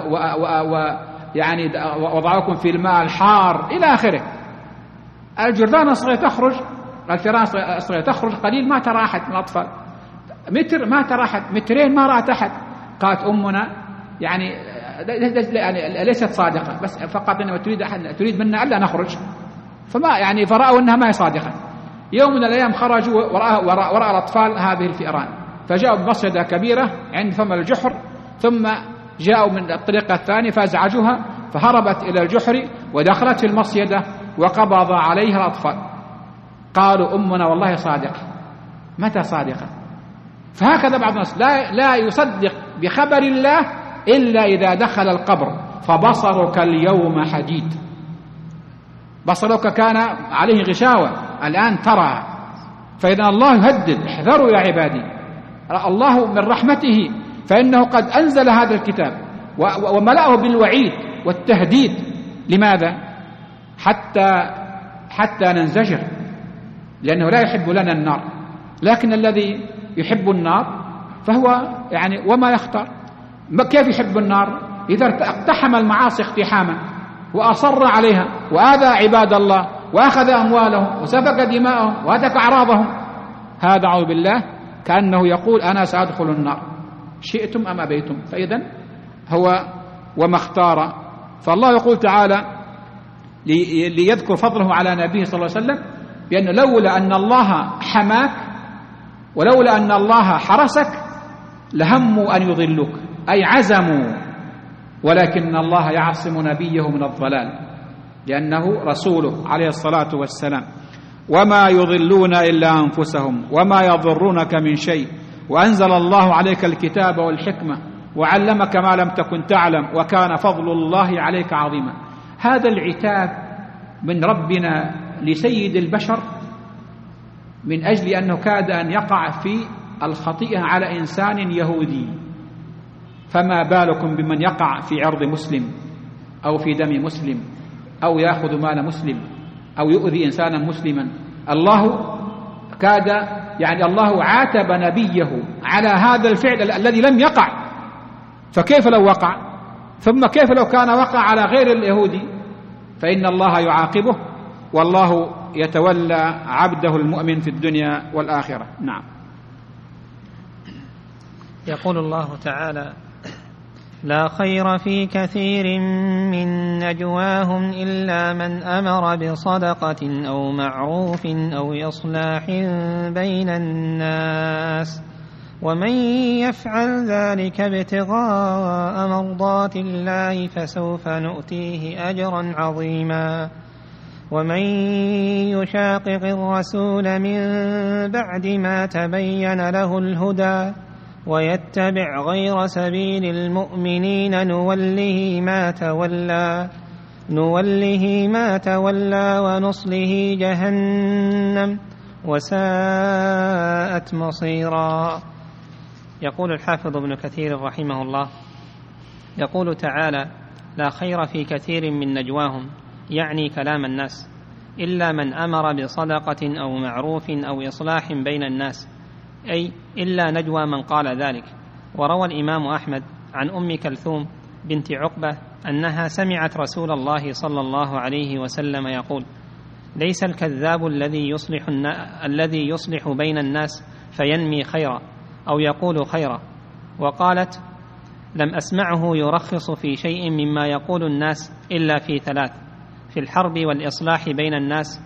ويعني وضعوكم في الماء الحار إلى آخره. الجرذان الصغيرة تخرج، الفئران الصغيرة تخرج قليل ما ترى أحد من الأطفال، متر ما ترى أحد، مترين ما رأت أحد. قالت أمنا يعني ليست صادقة، بس فقط إنما تريد منا ألا نخرج، فما يعني فرأوا أنها ما هي صادقة. يوم من الأيام خرجوا ورأى الأطفال هذه الفئران، فجاءوا بمصيدة كبيرة عند فم الجحر، ثم جاءوا من الطريقة الثانية فأزعجوها، فهربت إلى الجحر ودخلت في المصيدة وقبض عليها الأطفال. قالوا أمنا والله صادقة. متى صادقة؟ فهكذا بعض الناس لا يصدق بخبر الله إلا إذا دخل القبر. فبصرك اليوم حديد، بصرك كان عليه غشاوة، الآن ترى. فإذا الله يهدد احذروا يا عبادي. الله من رحمته فإنه قد أنزل هذا الكتاب وملأه بالوعيد والتهديد. لماذا؟ حتى ننزجر، لأنه لا يحب لنا النار. لكن الذي يحب النار فهو يعني وما يختار. كيف يحب النار؟ إذا اقتحم المعاصي اقتحاما وأصر عليها وآذى عباد الله وأخذ أموالهم وسفك دماءهم وهتك أعراضهم، هذا أعوذ بالله كأنه يقول أنا سأدخل النار شئتم أم أبيتم. فإذن هو وما اختار. فالله يقول تعالى ليذكر فضله على نبيه صلى الله عليه وسلم بأنه لولا أن الله حماك ولولا أن الله حرسك لهموا أن يضلوك، أي عزموا، ولكن الله يعصم نبيه من الضلال لأنه رسوله عليه الصلاة والسلام. وما يضلون إلا أنفسهم وما يضرونك من شيء، وأنزل الله عليك الكتاب والحكمة وعلمك ما لم تكن تعلم وكان فضل الله عليك عظيما. هذا العتاب من ربنا لسيد البشر من أجل أنه كاد أن يقع في الخطيئة على إنسان يهودي، فما بالكم بمن يقع في عرض مسلم أو في دم مسلم أو يأخذ مال مسلم أو يؤذي إنسانا مسلما. الله كاد يعني الله عاتب نبيه على هذا الفعل الذي لم يقع، فكيف لو وقع؟ ثم كيف لو كان وقع على غير اليهودي؟ فإن الله يعاقبه، والله يتولى عبده المؤمن في الدنيا والآخرة. نعم. يقول الله تعالى: لا خير في كثير من نجواهم إلا من أمر بصدقة أو معروف أو إصلاح بين الناس، ومن يفعل ذلك ابتغاء مرضات الله فسوف نؤتيه أجرا عظيما. ومن يشاقق الرسول من بعد ما تبين له الهدى ويتبع غير سبيل المؤمنين نوله ما تولى ونصله جهنم وساءت مصيرا. يقول الحافظ ابن كثير رحمه الله: يقول تعالى: لا خير في كثير من نجواهم، يعني كلام الناس، إلا من أمر بصدقة أو معروف أو إصلاح بين الناس، أي إلا نجوى من قال ذلك. وروى الإمام أحمد عن أم كلثوم بنت عقبة أنها سمعت رسول الله صلى الله عليه وسلم يقول: ليس الكذاب الذي يصلح بين الناس فينمي خيرا أو يقول خيرا. وقالت: لم أسمعه يرخص في شيء مما يقول الناس إلا في ثلاث: في الحرب والإصلاح بين الناس،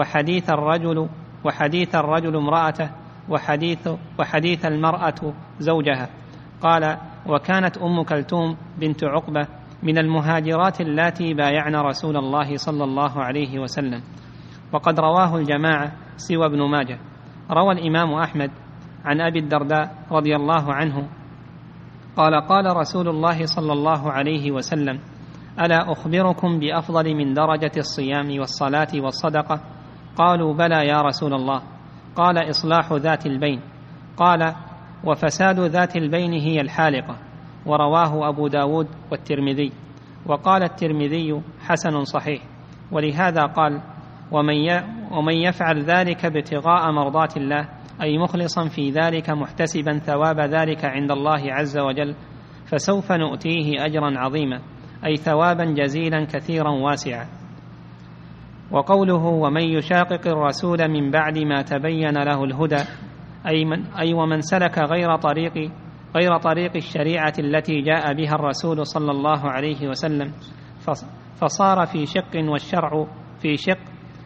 وحديث الرجل امرأته، وحديث المرأة زوجها. قال: وكانت أم كلثوم بنت عقبة من المهاجرات اللاتي بايعن رسول الله صلى الله عليه وسلم. وقد رواه الجماعة سوى ابن ماجه. روى الإمام أحمد عن أبي الدرداء رضي الله عنه قال: قال رسول الله صلى الله عليه وسلم: ألا أخبركم بأفضل من درجة الصيام والصلاة والصدقة؟ قالوا: بلى يا رسول الله. قال: إصلاح ذات البين. قال: وفساد ذات البين هي الحالقة. ورواه أبو داود والترمذي. وقال الترمذي: حسن صحيح. ولهذا قال: ومن يفعل ذلك ابتغاء مرضات الله، أي مخلصا في ذلك محتسبا ثواب ذلك عند الله عز وجل، فسوف نؤتيه أجرا عظيما، أي ثوابا جزيلا كثيرا واسعا. وقوله: ومن يشاقق الرسول من بعد ما تبين له الهدى، أي ومن سلك غير طريق الشريعة التي جاء بها الرسول صلى الله عليه وسلم، فصار في شق والشرع في شق،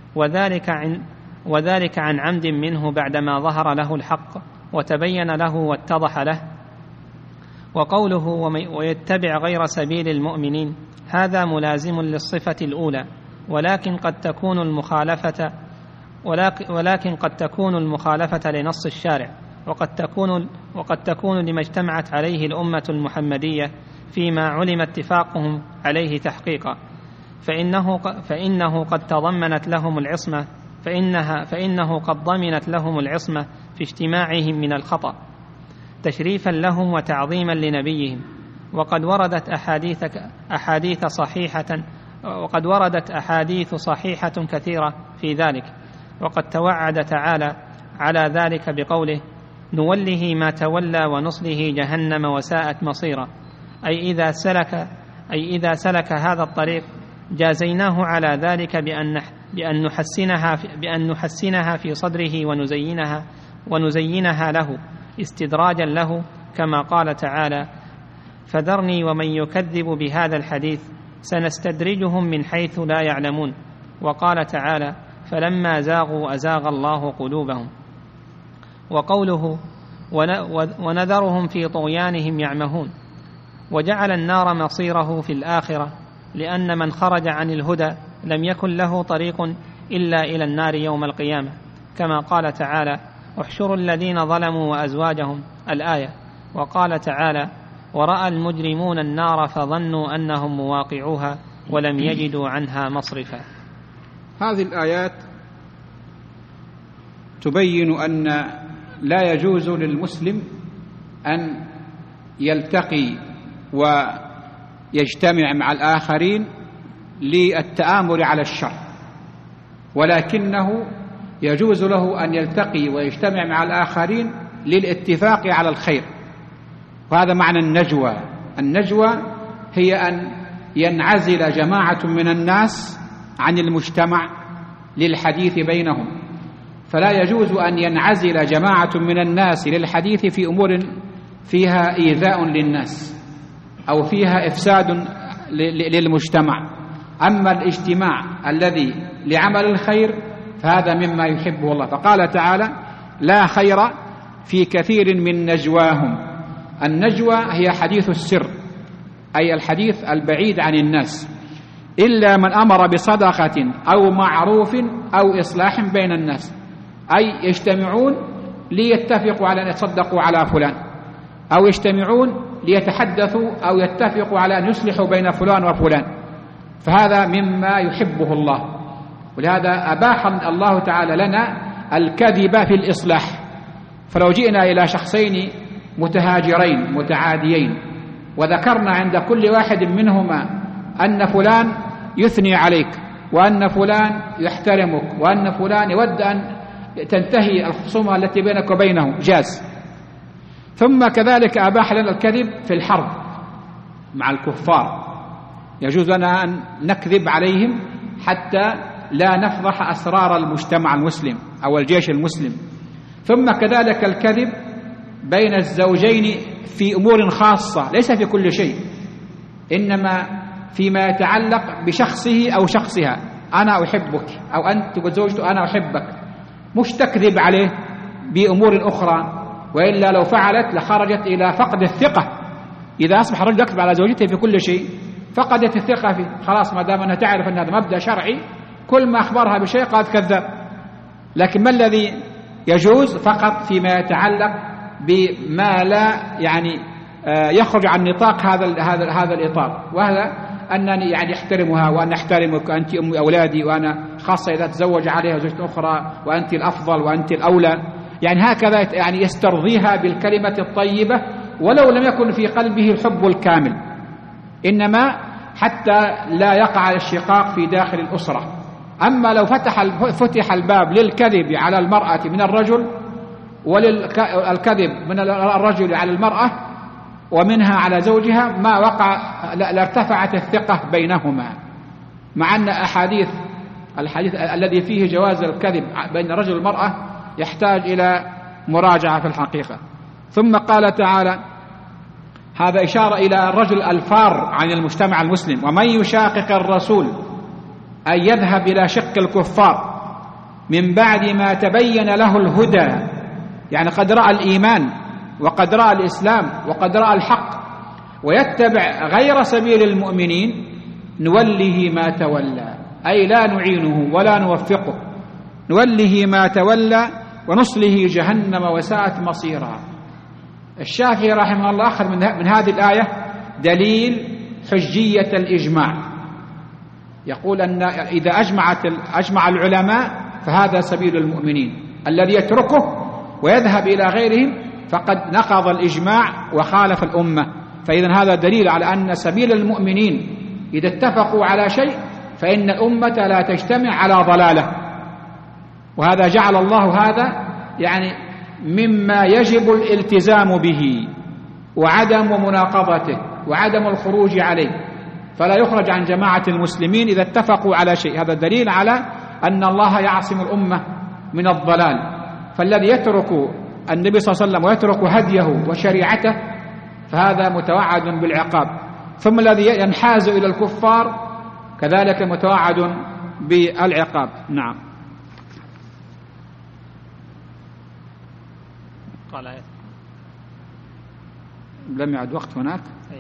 وذلك عن عمد منه بعدما ظهر له الحق وتبين له واتضح له. وقوله: ويتبع غير سبيل المؤمنين، هذا ملازم للصفة الأولى، ولكن قد تكون المخالفة لنص الشارع، وقد تكون لما اجتمعت عليه الأمة المحمدية فيما علم اتفاقهم عليه تحقيقا، فإنه قد ضمنت لهم العصمة في اجتماعهم من الخطأ تشريفا لهم وتعظيما لنبيهم. وقد وردت أحاديث صحيحة كثيرة في ذلك. وقد توعد تعالى على ذلك بقوله: نوله ما تولى ونصله جهنم وساءت مصيرا، أي إذا سلك هذا الطريق جازيناه على ذلك بأن نحسنها في صدره ونزينها له استدراجا له، كما قال تعالى: فذرني ومن يكذب بهذا الحديث سنستدرجهم من حيث لا يعلمون. وقال تعالى: فلما زاغوا أزاغ الله قلوبهم. وقوله: ونذرهم في طغيانهم يعمهون، وجعل النار مصيره في الآخرة، لأن من خرج عن الهدى لم يكن له طريق إلا إلى النار يوم القيامة، كما قال تعالى: احشروا الذين ظلموا وأزواجهم الآية. وقال تعالى: ورأى المجرمون النار فظنوا أنهم مواقعوها ولم يجدوا عنها مصرفا. هذه الآيات تبين أن لا يجوز للمسلم أن يلتقي ويجتمع مع الآخرين للتآمر على الشر، ولكنه يجوز له أن يلتقي ويجتمع مع الآخرين للاتفاق على الخير. وهذا معنى النجوى. النجوى هي أن ينعزل جماعة من الناس عن المجتمع للحديث بينهم، فلا يجوز أن ينعزل جماعة من الناس للحديث في أمور فيها إيذاء للناس أو فيها إفساد للمجتمع. أما الاجتماع الذي لعمل الخير فهذا مما يحبه الله. فقال تعالى: لا خير في كثير من نجواهم. النجوى هي حديث السر، أي الحديث البعيد عن الناس، إلا من أمر بصدقة أو معروف أو إصلاح بين الناس، أي يجتمعون ليتفقوا على أن يتصدقوا على فلان، أو يجتمعون ليتحدثوا أو يتفقوا على أن يصلحوا بين فلان وفلان، فهذا مما يحبه الله. ولهذا أباح الله تعالى لنا الكذب في الإصلاح. فلو جئنا إلى شخصين متهاجرين متعاديين وذكرنا عند كل واحد منهما أن فلان يثني عليك وأن فلان يحترمك وأن فلان يود أن تنتهي الخصومة التي بينك وبينه، جاز. ثم كذلك أباح لنا الكذب في الحرب مع الكفار، يجوز لنا أن نكذب عليهم حتى لا نفضح أسرار المجتمع المسلم أو الجيش المسلم. ثم كذلك الكذب بين الزوجين في أمور خاصة، ليس في كل شيء، إنما فيما يتعلق بشخصه أو شخصها. أنا أحبك، أو أنت تقول زوجته أنا أحبك، مش تكذب عليه بأمور أخرى، وإلا لو فعلت لخرجت إلى فقد الثقة. إذا أصبح الرجل يكذب على زوجته في كل شيء فقدت الثقة فيه، خلاص ما دام أنها تعرف أن هذا مبدأ شرعي، كل ما أخبرها بشيء قالت كذاب. لكن ما الذي يجوز؟ فقط فيما يتعلق بما لا يخرج عن نطاق هذا الإطار، وهذا أنني أحترمها وأن أحترمك، أنت أم أولادي، وأنا خاصة إذا تزوج عليها زوجة أخرى وأنت الأفضل وأنت الأولى، هكذا يسترضيها بالكلمة الطيبة ولو لم يكن في قلبه الحب الكامل، إنما حتى لا يقع الشقاق في داخل الأسرة. أما لو فتح الباب للكذب على المرأة من الرجل وللكذب من الرجل على المرأة ومنها على زوجها، ما وقع، لارتفعت الثقة بينهما. مع أن الحديث الذي فيه جواز الكذب بين الرجل والمرأة يحتاج إلى مراجعة في الحقيقة. ثم قال تعالى، هذا إشارة إلى الرجل الفار عن المجتمع المسلم: ومن يشاقق الرسول، أن يذهب إلى شق الكفار من بعد ما تبين له الهدى، قد رأى الإيمان وقد رأى الإسلام وقد رأى الحق، ويتبع غير سبيل المؤمنين، نوله ما تولى، أي لا نعينه ولا نوفقه، نوله ما تولى ونصله جهنم وساءت مصيرا. الشافعي رحمه الله أخذ من هذه الآية دليل حجية الإجماع، يقول أن إذا أجمع العلماء فهذا سبيل المؤمنين، الذي يتركه ويذهب إلى غيرهم فقد نقض الإجماع وخالف الأمة. فإذا هذا دليل على أن سبيل المؤمنين إذا اتفقوا على شيء فإن الأمة لا تجتمع على ضلالة. وهذا جعل الله هذا مما يجب الالتزام به وعدم مناقضته وعدم الخروج عليه، فلا يخرج عن جماعة المسلمين إذا اتفقوا على شيء. هذا دليل على أن الله يعصم الأمة من الضلال، فالذي يترك النبي صلى الله عليه وسلم ويترك هديه وشريعته فهذا متوعد بالعقاب، ثم الذي ينحاز إلى الكفار كذلك متوعد بالعقاب. نعم. لم يعد وقت هناك.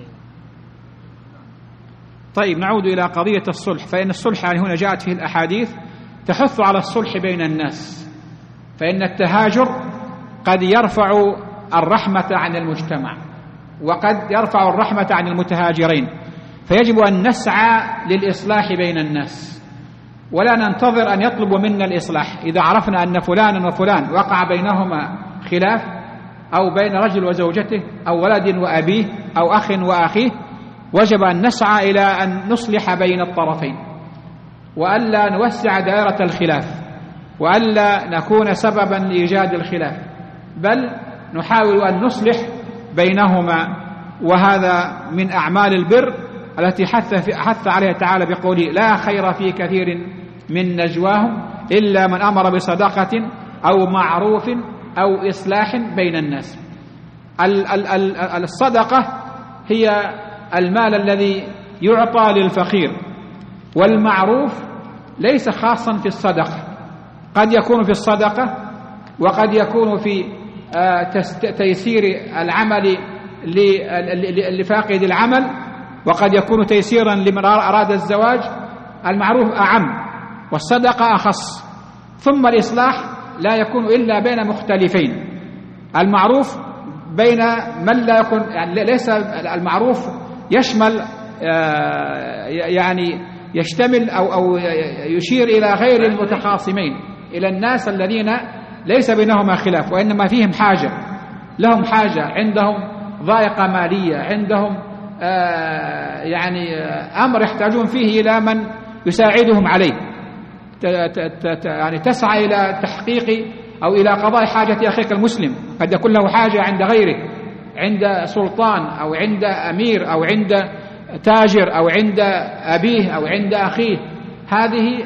طيب نعود إلى قضية الصلح، فإن الصلح يعني هنا جاءت فيه الأحاديث تحث على الصلح بين الناس، فإن التهاجر قد يرفع الرحمة عن المجتمع وقد يرفع الرحمة عن المتهاجرين، فيجب أن نسعى للإصلاح بين الناس ولا ننتظر أن يطلبوا منا الإصلاح. إذا عرفنا أن فلانا وفلان وقع بينهما خلاف أو بين رجل وزوجته أو ولد وأبيه أو أخ وأخيه، وجب أن نسعى إلى أن نصلح بين الطرفين وألا نوسع دائرة الخلاف وألا نكون سببا لإيجاد الخلاف، بل نحاول أن نصلح بينهما، وهذا من أعمال البر التي حث عليها تعالى بقوله لا خير في كثير من نجواهم إلا من أمر بصدقة أو معروف أو إصلاح بين الناس. الصدقة هي المال الذي يعطى للفقير، والمعروف ليس خاصا في الصدقة، قد يكون في الصدقة وقد يكون في تيسير العمل لفاقد العمل، وقد يكون تيسيرا لمن أراد الزواج. المعروف أعم والصدقة أخص، ثم الإصلاح لا يكون إلا بين مختلفين. المعروف بين من لا يكون، يعني ليس المعروف يشمل يعني يشتمل أو يشير إلى غير المتخاصمين، إلى الناس الذين ليس بينهما خلاف وإنما فيهم حاجة، لهم حاجة، عندهم ضائقة مالية، عندهم يعني أمر يحتاجون فيه إلى من يساعدهم عليه، يعني تسعى إلى تحقيق أو إلى قضاء حاجة أخيك المسلم. قد يكون له حاجة عند غيره، عند سلطان أو عند أمير أو عند تاجر أو عند أبيه أو عند أخيه، هذه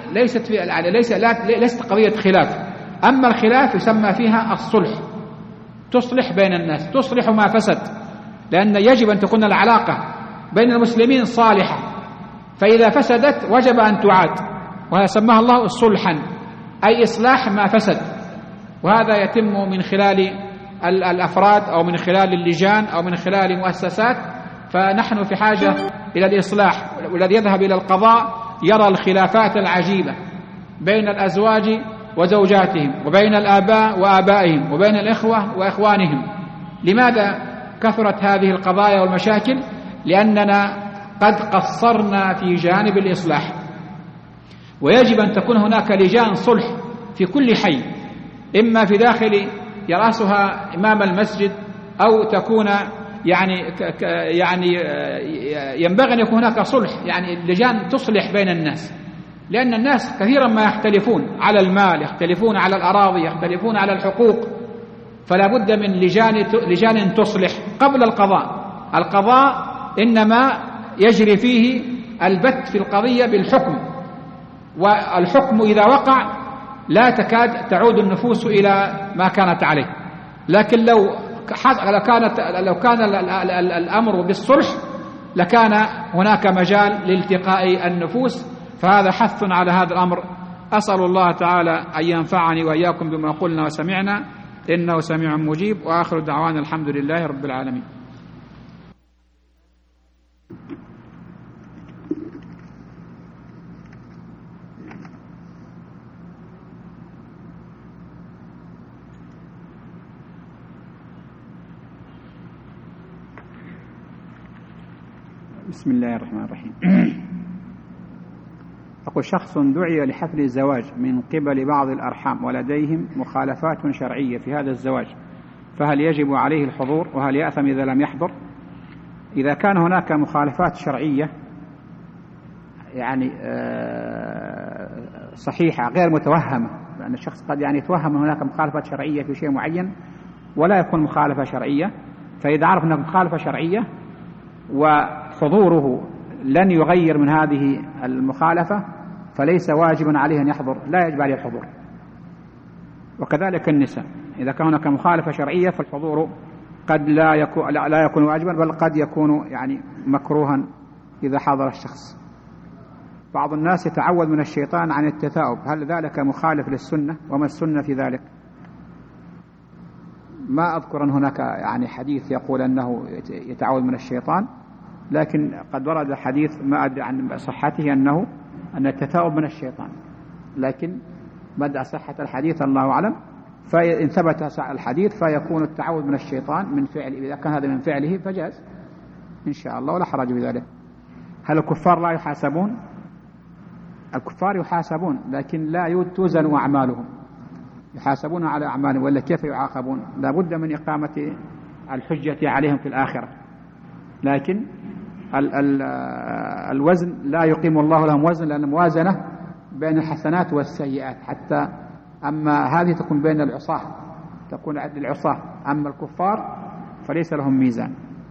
ليست قضية خلاف. أما الخلاف يسمى فيها الصلح، تصلح بين الناس، تصلح ما فسد، لأن يجب أن تكون العلاقة بين المسلمين صالحة، فإذا فسدت وجب أن تعاد، وهذا سماه الله صلحا، أي إصلاح ما فسد. وهذا يتم من خلال الأفراد أو من خلال اللجان أو من خلال المؤسسات. فنحن في حاجة إلى الإصلاح، والذي يذهب إلى القضاء يرى الخلافات العجيبة بين الأزواج وزوجاتهم وبين الآباء وآبائهم وبين الإخوة وإخوانهم. لماذا كثرت هذه القضايا والمشاكل؟ لأننا قد قصرنا في جانب الإصلاح، ويجب أن تكون هناك لجان صلح في كل حي، إما في داخل يرأسها إمام المسجد أو تكون يعني ينبغي أن يكون هناك صلح، يعني لجان تصلح بين الناس، لأن الناس كثيرا ما يختلفون على المال، يختلفون على الأراضي، يختلفون على الحقوق، فلا بد من لجان تصلح قبل القضاء. القضاء إنما يجري فيه البت في القضية بالحكم، والحكم إذا وقع لا تكاد تعود النفوس إلى ما كانت عليه. لكن لو كان الأمر بالصلح لكان هناك مجال لالتقاء النفوس، فهذا حث على هذا الأمر. أسأل الله تعالى أن ينفعني وإياكم بما قلنا وسمعنا، إنه سميع مجيب، وآخر دعوانا الحمد لله رب العالمين. بسم الله الرحمن الرحيم. أقول شخص دعي لحفل الزواج من قبل بعض الأرحام ولديهم مخالفات شرعية في هذا الزواج، فهل يجب عليه الحضور وهل يأثم إذا لم يحضر؟ إذا كان هناك مخالفات شرعية يعني صحيحة غير متوهمة، لأن الشخص قد يعني يتوهم هناك مخالفات شرعية في شيء معين ولا يكون مخالفة شرعية، فإذا عرف أنه مخالفة شرعية وحضوره لن يغير من هذه المخالفة فليس واجبا عليه أن يحضر، لا يجب عليه الحضور. وكذلك النساء إذا كان هناك مخالفة شرعية فالحضور قد لا يكون واجبا، بل قد يكون يعني مكروها إذا حضر الشخص. بعض الناس يتعوذ من الشيطان عن التثاؤب، هل ذلك مخالف للسنة؟ وما السنة في ذلك؟ ما أذكر أن هناك يعني حديث يقول أنه يتعوذ من الشيطان، لكن قد ورد حديث ما أدري عن صحته أن التثاؤب من الشيطان، لكن مدى صحة الحديث الله أعلم. فإن ثبت الحديث فيكون التعوذ من الشيطان من فعل، إذا كان هذا من فعله فجاز إن شاء الله ولا حرج بذلك. هل الكفار لا يحاسبون؟ الكفار يحاسبون، لكن لا توزن أعمالهم، يحاسبون على أعمالهم، ولا كيف يعاقبون؟ لا بد من إقامة الحجة عليهم في الآخرة، لكن الوزن لا يقيم الله لهم وزن، لأن موازنة بين الحسنات والسيئات، حتى أما هذه تكون بين العصاة، تكون عند العصاة، أما الكفار فليس لهم ميزان.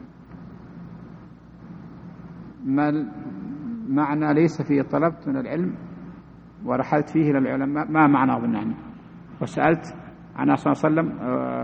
ما معنى ليس فيه طلبت من العلم ورحلت فيه إلى العلماء؟ ما معنى أظن يعني. وسألت عن صلى الله عليه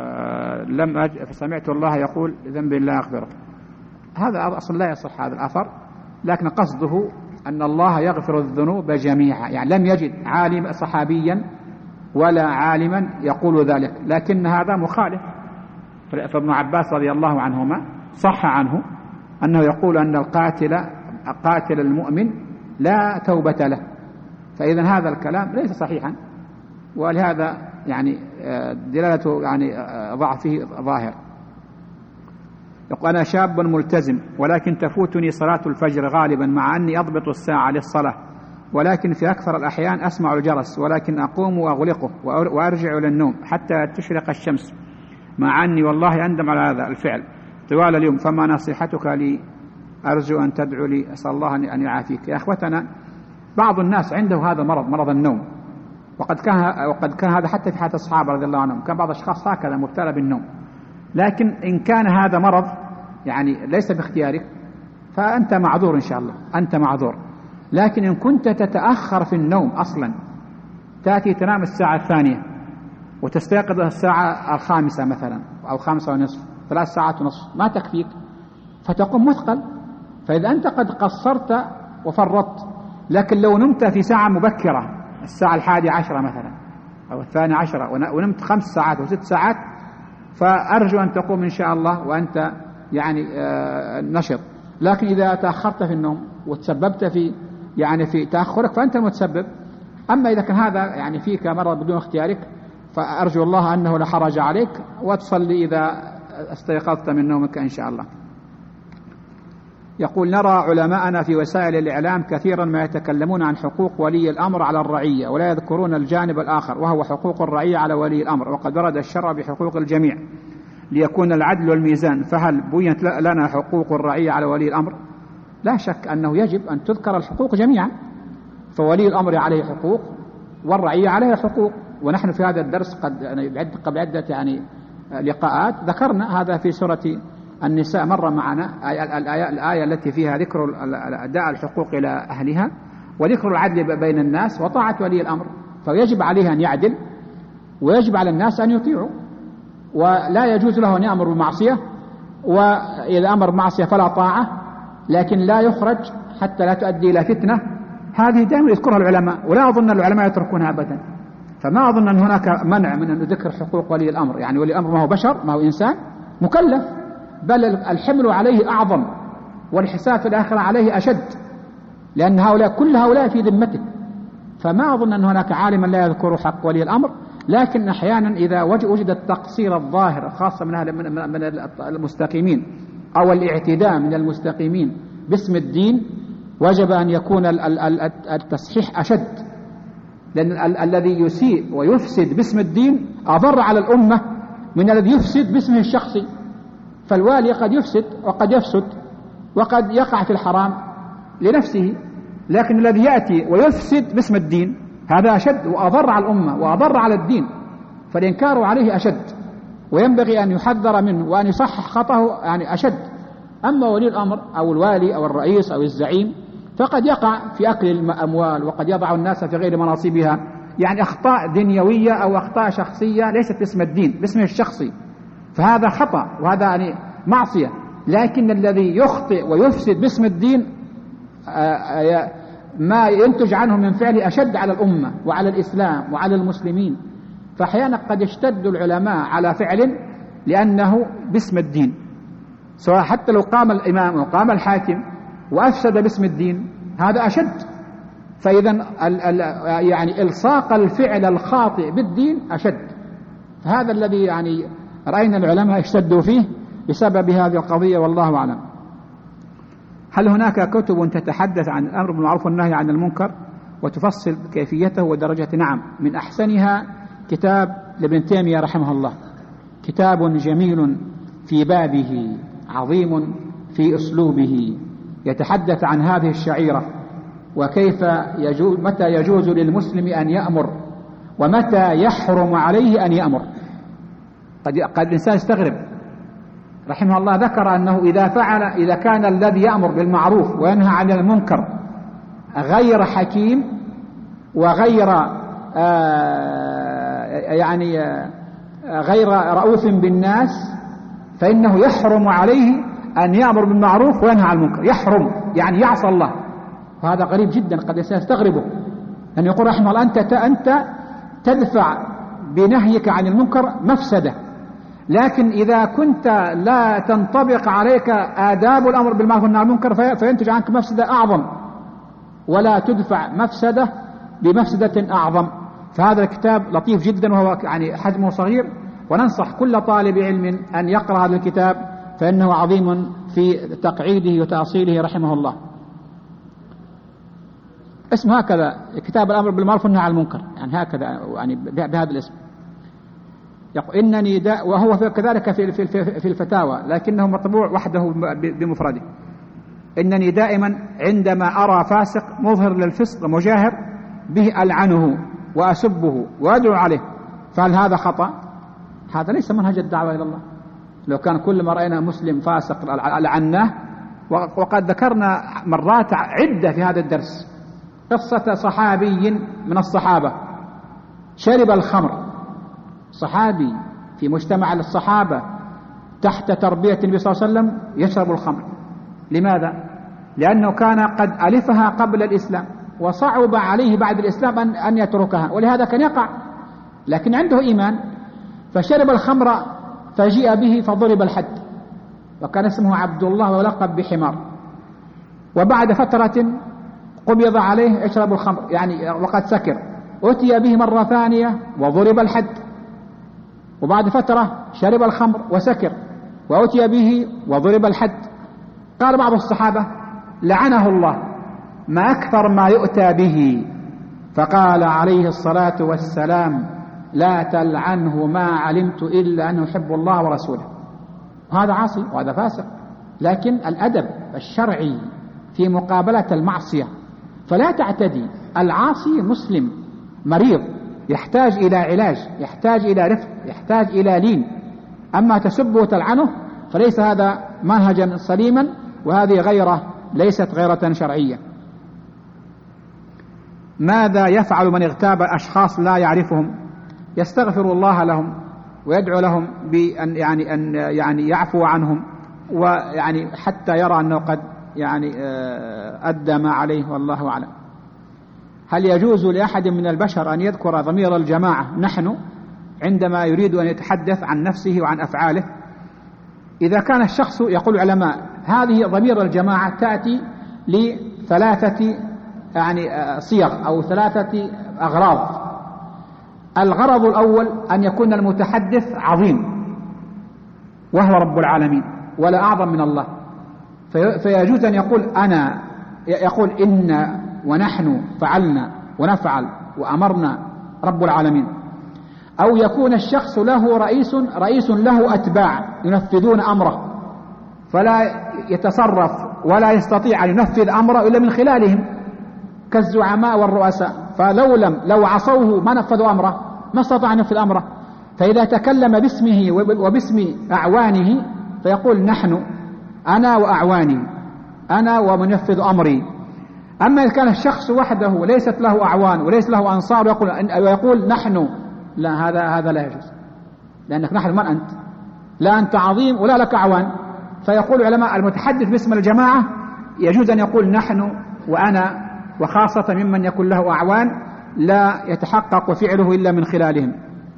وسلم فسمعت الله يقول ذنب لا أغفره. هذا أصلا لا يصح هذا الأثر، لكن قصده أن الله يغفر الذنوب جميعا، يعني لم يجد عالم صحابيا ولا عالما يقول ذلك، لكن هذا مخالف. فابن عباس رضي الله عنهما صح عنه أنه يقول أن قاتل المؤمن لا توبة له، فإذا هذا الكلام ليس صحيحا، ولهذا يعني دلالته يعني ضعفه ظاهر. يقول أنا شاب ملتزم ولكن تفوتني صلاة الفجر غالبا، مع أني أضبط الساعة للصلاة، ولكن في أكثر الأحيان أسمع الجرس، ولكن أقوم وأغلقه وأرجع للنوم حتى تشرق الشمس، مع أني والله أندم على هذا الفعل طوال اليوم. فما نصيحتك لي؟ أرجو أن تدعو لي، أسأل الله أن يعافيك. يا أخوتنا، بعض الناس عنده هذا مرض النوم، وقد كان هذا حتى في حياة الصحابة رضي الله عنهم، كان بعض الأشخاص هكذا مبتلى بالنوم. لكن إن كان هذا مرض يعني ليس باختيارك فأنت معذور إن شاء الله، أنت معذور. لكن إن كنت تتأخر في النوم أصلا، تأتي تنام الساعة 2 وتستيقظ الساعة 5 مثلا أو 5:30، 3 ساعات ونصف، ما تكفيك، فتقوم مثقل. فإذا أنت قد قصرت وفرطت، لكن لو نمت في ساعة مبكرة الساعة 11 مثلا أو 12 ونمت 5 ساعات أو 6 ساعات، فأرجو أن تقوم إن شاء الله وأنت يعني نشط. لكن إذا تأخرت في النوم وتسببت في تأخرك فأنت المتسبب. أما إذا كان هذا يعني فيك مرض بدون اختيارك فأرجو الله أنه لا حرج عليك، وتصلي إذا استيقظت من نومك إن شاء الله. يقول نرى علماءنا في وسائل الإعلام كثيرا ما يتكلمون عن حقوق ولي الأمر على الرعية، ولا يذكرون الجانب الآخر وهو حقوق الرعية على ولي الأمر، وقد ورد الشرع بحقوق الجميع ليكون العدل والميزان. فهل بينت لنا حقوق الرعية على ولي الأمر؟ لا شك أنه يجب أن تذكر الحقوق جميعا، فولي الأمر عليه حقوق والرعية عليه حقوق. ونحن في هذا الدرس قبل عدة يعني لقاءات ذكرنا هذا في سورة النساء، مر معنا الآية التي فيها ذكر أداء الحقوق إلى أهلها وذكر العدل بين الناس وطاعة ولي الأمر. فيجب عليه أن يعدل، ويجب على الناس أن يطيعوا، ولا يجوز له أن يأمر بالمعصية، وإذا أمر بالمعصية فلا طاعة، لكن لا يخرج حتى لا تؤدي إلى فتنة. هذه دائما يذكرها العلماء، ولا أظن العلماء يتركونها أبدا. فما أظن أن هناك منع من أن ذكر حقوق ولي الأمر. يعني ولي الأمر ما هو بشر، ما هو إنسان مكلف، بل الحمل عليه أعظم والحساب في الآخرة عليه أشد، لأن كل هؤلاء في ذمتك. فما أظن أن هناك عالما لا يذكر حق ولي الأمر. لكن أحيانا إذا وجد التقصير الظاهر خاصة من المستقيمين أو الاعتداء من المستقيمين باسم الدين، وجب أن يكون التصحيح أشد، لأن الذي يسيء ويفسد باسم الدين أضر على الأمة من الذي يفسد باسمه الشخصي. فالوالي قد يفسد وقد يفسد وقد يقع في الحرام لنفسه، لكن الذي يأتي ويفسد باسم الدين هذا أشد وأضر على الأمة وأضر على الدين، فالإنكار عليه أشد، وينبغي أن يحذر منه وأن يصحح خطأه يعني أشد. أما ولي الأمر أو الوالي أو الرئيس أو الزعيم فقد يقع في أكل الأموال، وقد يضع الناس في غير مناصبها، يعني أخطاء دنيوية أو أخطاء شخصية ليست باسم الدين، باسمه الشخصي، فهذا خطأ وهذا يعني معصية. لكن الذي يخطئ ويفسد باسم الدين ما ينتج عنه من فعله أشد على الأمة وعلى الإسلام وعلى المسلمين. فأحيانا قد يشتد العلماء على فعل لأنه باسم الدين، سواء حتى لو قام الإمام وقام الحاكم وأفسد باسم الدين هذا أشد. فإذا يعني إلصاق الفعل الخاطئ بالدين أشد. فهذا الذي يعني رأينا العلماء اشتدوا فيه بسبب هذه القضية، والله أعلم. هل هناك كتب تتحدث عن الأمر بالمعروف والنهي عن المنكر وتفصل كيفيته ودرجته؟ نعم، من أحسنها كتاب لابن تيمية رحمه الله، كتاب جميل في بابه، عظيم في أسلوبه، يتحدث عن هذه الشعيرة وكيف متى يجوز للمسلم أن يأمر ومتى يحرم عليه أن يأمر. قد الإنسان يستغرب، رحمه الله ذكر أنه إذا كان الذي يأمر بالمعروف وينهى عن المنكر غير حكيم وغير غير رؤوف بالناس فإنه يحرم عليه أن يأمر بالمعروف وينهى عن المنكر. يحرم يعني يعصى الله، وهذا غريب جدا قد يستغربه، أن يقول رحمه الله أنت تدفع بنهيك عن المنكر مفسدة، لكن إذا كنت لا تنطبق عليك آداب الأمر بالمعروف والنهي عن المنكر فينتج عنك مفسدة أعظم، ولا تدفع مفسدة بمفسدة أعظم. فهذا الكتاب لطيف جدا وهو يعني حجمه صغير، وننصح كل طالب علم أن يقرأ هذا الكتاب فإنه عظيم في تقعيده وتأصيله رحمه الله. اسمه هكذا، كتاب الأمر بالمعروف والنهي عن المنكر، يعني هكذا يعني بهذا الاسم. يقول إنني وهو كذلك في الفتاوى لكنه مطبوع وحده بمفرده. إنني دائما عندما أرى فاسق مظهر للفسق مجاهر به ألعنه وأسبه وأدعو عليه، فهل هذا خطأ؟ هذا ليس منهج الدعوة إلى الله. لو كان كل ما رأينا مسلم فاسق لعناه. وقد ذكرنا مرات عدة في هذا الدرس قصة صحابي من الصحابة شرب الخمر، صحابي في مجتمع الصحابة تحت تربية النبي صلى الله عليه وسلم يشرب الخمر. لماذا؟ لأنه كان قد ألفها قبل الإسلام وصعب عليه بعد الإسلام أن يتركها، ولهذا كان يقع، لكن عنده إيمان فشرب الخمر فجيء به فضرب الحد، وكان اسمه عبد الله ولقب بحمار. وبعد فترة قبض عليه يشرب الخمر يعني وقد سكر، أتي به مرة ثانية وضرب الحد. وبعد فترة شرب الخمر وسكر وأتي به وضرب الحد. قال بعض الصحابة لعنه الله ما أكثر ما يؤتى به، فقال عليه الصلاة والسلام لا تلعنه ما علمت إلا أنه يحب الله ورسوله. هذا عاصي وهذا فاسق، لكن الأدب الشرعي في مقابلة المعصية، فلا تعتدي. العاصي مسلم مريض يحتاج إلى علاج، يحتاج إلى رفق، يحتاج إلى لين. أما تسبه وتلعنه فليس هذا منهجا سليما، وهذه غيرة ليست غيرة شرعية. ماذا يفعل من اغتاب أشخاص لا يعرفهم؟ يستغفر الله لهم ويدعو لهم بأن يعني يعفو عنهم، ويعني حتى يرى أنه قد يعني أدى ما عليه، والله أعلم. هل يجوز لأحد من البشر أن يذكر ضمير الجماعة نحن عندما يريد أن يتحدث عن نفسه وعن أفعاله؟ إذا كان الشخص، يقول العلماء هذه ضمير الجماعة تأتي لثلاثة يعني صيغ أو ثلاثة أغراض. الغرض الأول أن يكون المتحدث عظيم وهو رب العالمين ولا أعظم من الله، فيجوز أن يقول إن ونحن فعلنا ونفعل وأمرنا رب العالمين. أو يكون الشخص له رئيس له أتباع ينفذون أمره، فلا يتصرف ولا يستطيع أن ينفذ أمره إلا من خلالهم كالزعماء والرؤساء، لو عصوه ما نفذوا أمره، ما استطاع أن ينفذ أمره. فإذا تكلم باسمه وباسم أعوانه فيقول نحن، أنا وأعواني، أنا ومنفذ أمري. أما إذا كان الشخص وحده ليست له أعوان وليس له أنصار ويقول نحن، لا، هذا لا يجوز، لأنك نحن من أنت؟ لا أنت عظيم ولا لك أعوان. فيقول العلماء المتحدث باسم الجماعة يجوز أن يقول نحن وأنا، وخاصة ممن يكون له أعوان لا يتحقق فعله إلا من خلالهم.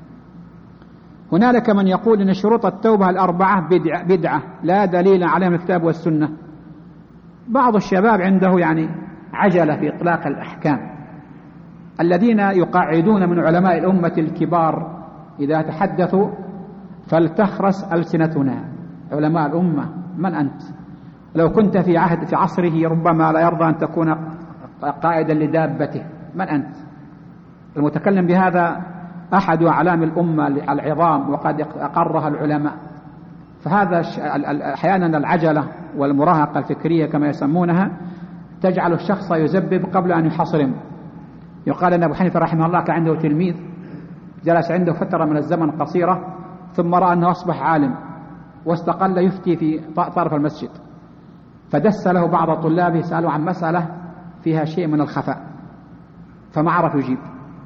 هنالك من يقول إن شروط التوبة الأربعة بدعة لا دليل عليها من الكتاب والسنة. بعض الشباب عنده يعني عجلة في إطلاق الأحكام. الذين يقعدون من علماء الأمة الكبار إذا تحدثوا فلتخرس ألسنتنا. علماء الأمة من أنت؟ لو كنت في عصره ربما لا يرضى أن تكون قائدا لدابته. من أنت؟ المتكلم بهذا أحد أعلام الأمة العظام وقد أقرها العلماء. فهذا أحيانا العجلة والمراهقة الفكرية كما يسمونها تجعل الشخص يزبب قبل أن يحصرم. يقال أن أبو حنيفة رحمه الله كان عنده تلميذ جلس عنده فترة من الزمن قصيرة ثم رأى أنه أصبح عالم واستقل يفتي في طرف المسجد، فدس له بعض طلابه سألوا عن مسألة فيها شيء من الخفاء فما عرف يجيب.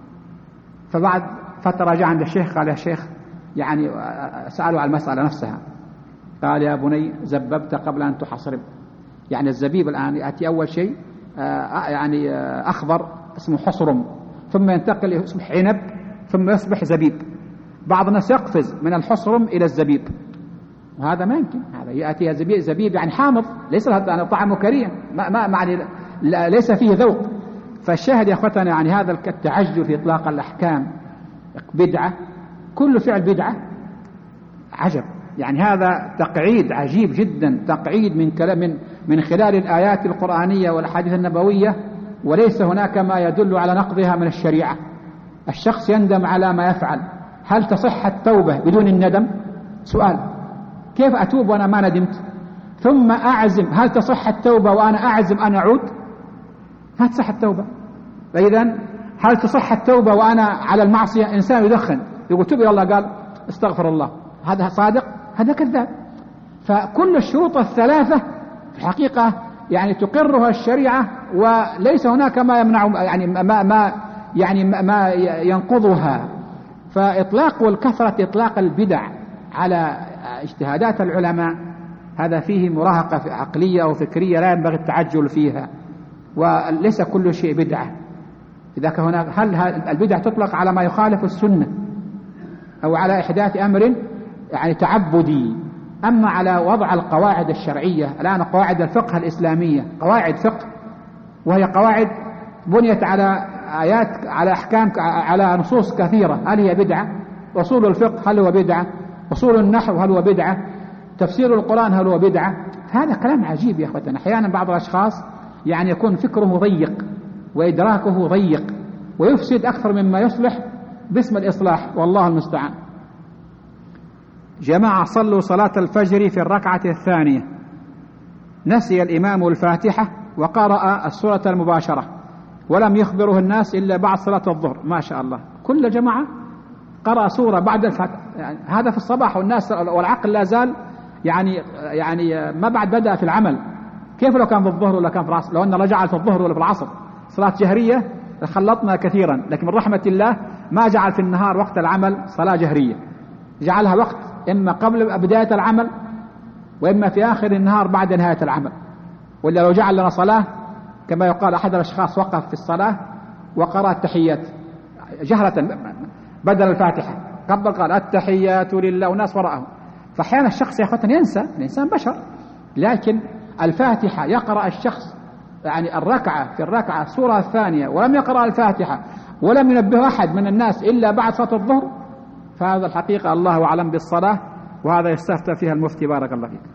فبعد فترة جاء عند الشيخ قال يا شيخ يعني سألوا عن المسألة نفسها. قال يا بني زببت قبل أن تحصرم. يعني الزبيب الآن يأتي أول شيء يعني أخضر اسمه حصرم، ثم ينتقل يصبح عنب، ثم يصبح زبيب. بعض الناس يقفز من الحصرم إلى الزبيب، وهذا ما يمكن. هذا يأتي زبيب يعني حامض، ليس له طعمه كريه، ما يعني ليس فيه ذوق. فالشاهد يا أخوتنا يعني هذا التعجل في إطلاق الأحكام بدعة، كل فعل بدعة عجب. يعني هذا تقعيد عجيب جدا، تقعيد من خلال الآيات القرآنية والأحاديث النبوية، وليس هناك ما يدل على نقضها من الشريعة. الشخص يندم على ما يفعل، هل تصح التوبة بدون الندم؟ سؤال، كيف أتوب وأنا ما ندمت؟ ثم أعزم، هل تصح التوبة وأنا أعزم أن أعود؟ ما تصح التوبة. فإذا هل تصح التوبة وأنا على المعصية؟ إنسان يدخن يقول تب إلى الله قال استغفر الله، هذا صادق؟ هذا كذاب. فكل الشروط الثلاثة في الحقيقة يعني تقرها الشريعة، وليس هناك ما يمنع يعني ما ينقضها. فإطلاق والكثرة إطلاق البدع على اجتهادات العلماء هذا فيه مراهقة عقلية أو فكرية لا ينبغي التعجل فيها، وليس كل شيء بدعة. إذا كان هناك هل البدع تطلق على ما يخالف السنة أو على إحداث أمر يعني تعبدي، أما على وضع القواعد الشرعية. الآن قواعد الفقه الإسلامية قواعد فقه، وهي قواعد بنيت على آيات، على أحكام، على نصوص كثيرة. هل هي بدعة؟ أصول الفقه هل هو بدعة؟ أصول النحو هل هو بدعة؟ تفسير القرآن هل هو بدعة؟ هذا كلام عجيب يا أخوتنا. أحيانا بعض الأشخاص يعني يكون فكره ضيق وإدراكه ضيق ويفسد أكثر مما يصلح باسم الإصلاح، والله المستعان. جماعة صلوا صلاة الفجر في الركعة الثانية، نسي الإمام الفاتحة وقرأ السورة المباشرة ولم يخبره الناس إلا بعد صلاة الظهر. ما شاء الله، كل جماعة قرأ سورة بعد الفاتحة. يعني هذا في الصباح والناس والعقل لا زال يعني ما بعد بدأ في العمل. كيف لو كان في الظهر ولا كان في العصر؟ لو أن رجع في الظهر ولا في العصر صلاة جهرية خلطنا كثيرا، لكن من رحمة الله ما جعل في النهار وقت العمل صلاة جهرية، جعلها وقت إما قبل بداية العمل وإما في آخر النهار بعد نهاية العمل. ولا لو جعل لنا صلاة كما يقال أحد الأشخاص وقف في الصلاة وقرأ التحيات جهرة بدل الفاتحة، قبل قال التحيات لله والناس وراءه. فأحيانا الشخص يا أخوتنا ينسى، الإنسان بشر، لكن الفاتحة يقرأ الشخص يعني في الركعة السورة الثانية ولم يقرأ الفاتحة ولم ينبه أحد من الناس إلا بعد صلاة الظهر، فهذا الحقيقة الله أعلم بالصلاة، وهذا يستفتى فيها المفتي بارك الله فيك.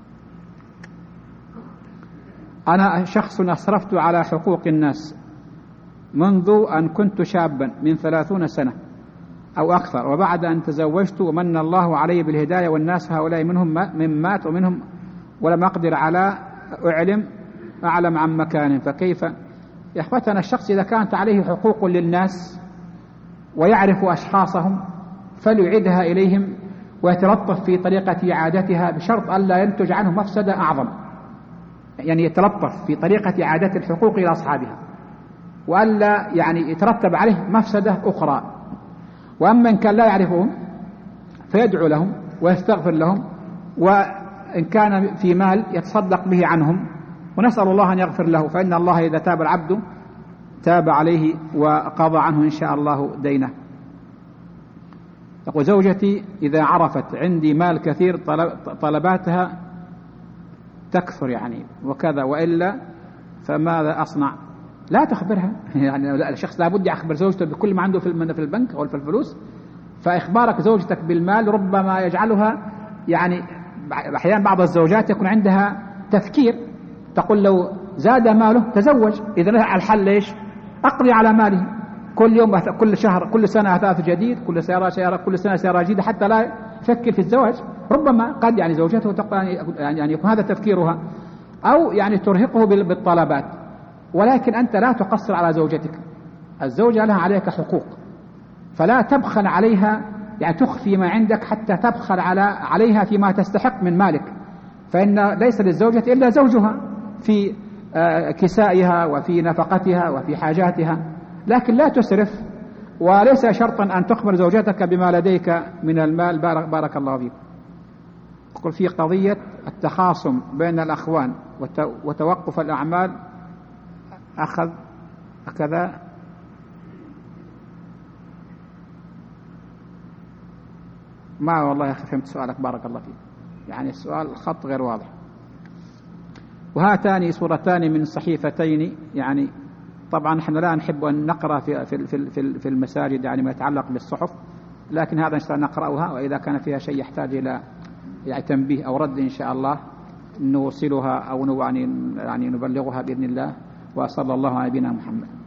أنا شخص أسرفت على حقوق الناس منذ أن كنت شابا من 30 سنة أو أكثر، وبعد أن تزوجت ومن الله علي بالهداية، والناس هؤلاء منهم من مات ومنهم ولم أقدر على أعلم عن مكان. فكيف يا أخوتنا؟ الشخص إذا كانت عليه حقوق للناس ويعرف أشخاصهم فليعيدها إليهم ويتلطف في طريقة إعادتها بشرط ألا ينتج عنه مفسدة أعظم. يعني يتلطف في طريقة إعادة الحقوق إلى أصحابها، وألا يعني يترتب عليه مفسدة أخرى. وأما إن كان لا يعرفهم فيدعو لهم ويستغفر لهم، وإن كان في مال يتصدق به عنهم، ونسأل الله أن يغفر له، فإن الله إذا تاب العبد تاب عليه وقضى عنه إن شاء الله دينه. يقول زوجتي إذا عرفت عندي مال كثير طلباتها تكثر يعني وكذا، وإلا فماذا أصنع؟ لا تخبرها. يعني الشخص لابد يخبر زوجته بكل ما عنده في البنك أو في الفلوس. فإخبارك زوجتك بالمال ربما يجعلها يعني أحيانا بعض الزوجات يكون عندها تفكير، تقول لو زاد ماله تزوج، إذا الحل ليش؟ أقضي على ماله كل يوم، كل شهر، كل سنة أثاث جديد، كل سيارة، كل سنة سيارة جديدة، حتى لا يفكر في الزواج. ربما قد يعني زوجته يعني يكون هذا تفكيرها، أو يعني ترهقه بالطلبات. ولكن أنت لا تقصر على زوجتك، الزوجة لها عليك حقوق، فلا تبخل عليها، يعني تخفي ما عندك حتى تبخل عليها فيما تستحق من مالك. فإن ليس للزوجة إلا زوجها في كسائها وفي نفقتها وفي حاجاتها، لكن لا تسرف. وليس شرطا أن تخبر زوجتك بما لديك من المال. بارك الله فيك. يقول في قضية التخاصم بين الأخوان وتوقف الأعمال أخذ كذا، ما والله يا أخي فهمت سؤالك، بارك الله فيك. يعني السؤال الخط غير واضح. وهاتان صورتان من صحيفتين، يعني طبعا نحن لا نحب أن نقرأ في المساجد يعني ما يتعلق بالصحف، لكن هذا نقرأها، وإذا كان فيها شيء يحتاج إلى يعني تنبيه أو رد إن شاء الله نوصلها أو يعني نبلغها بإذن الله. وصلى الله على نبينا محمد.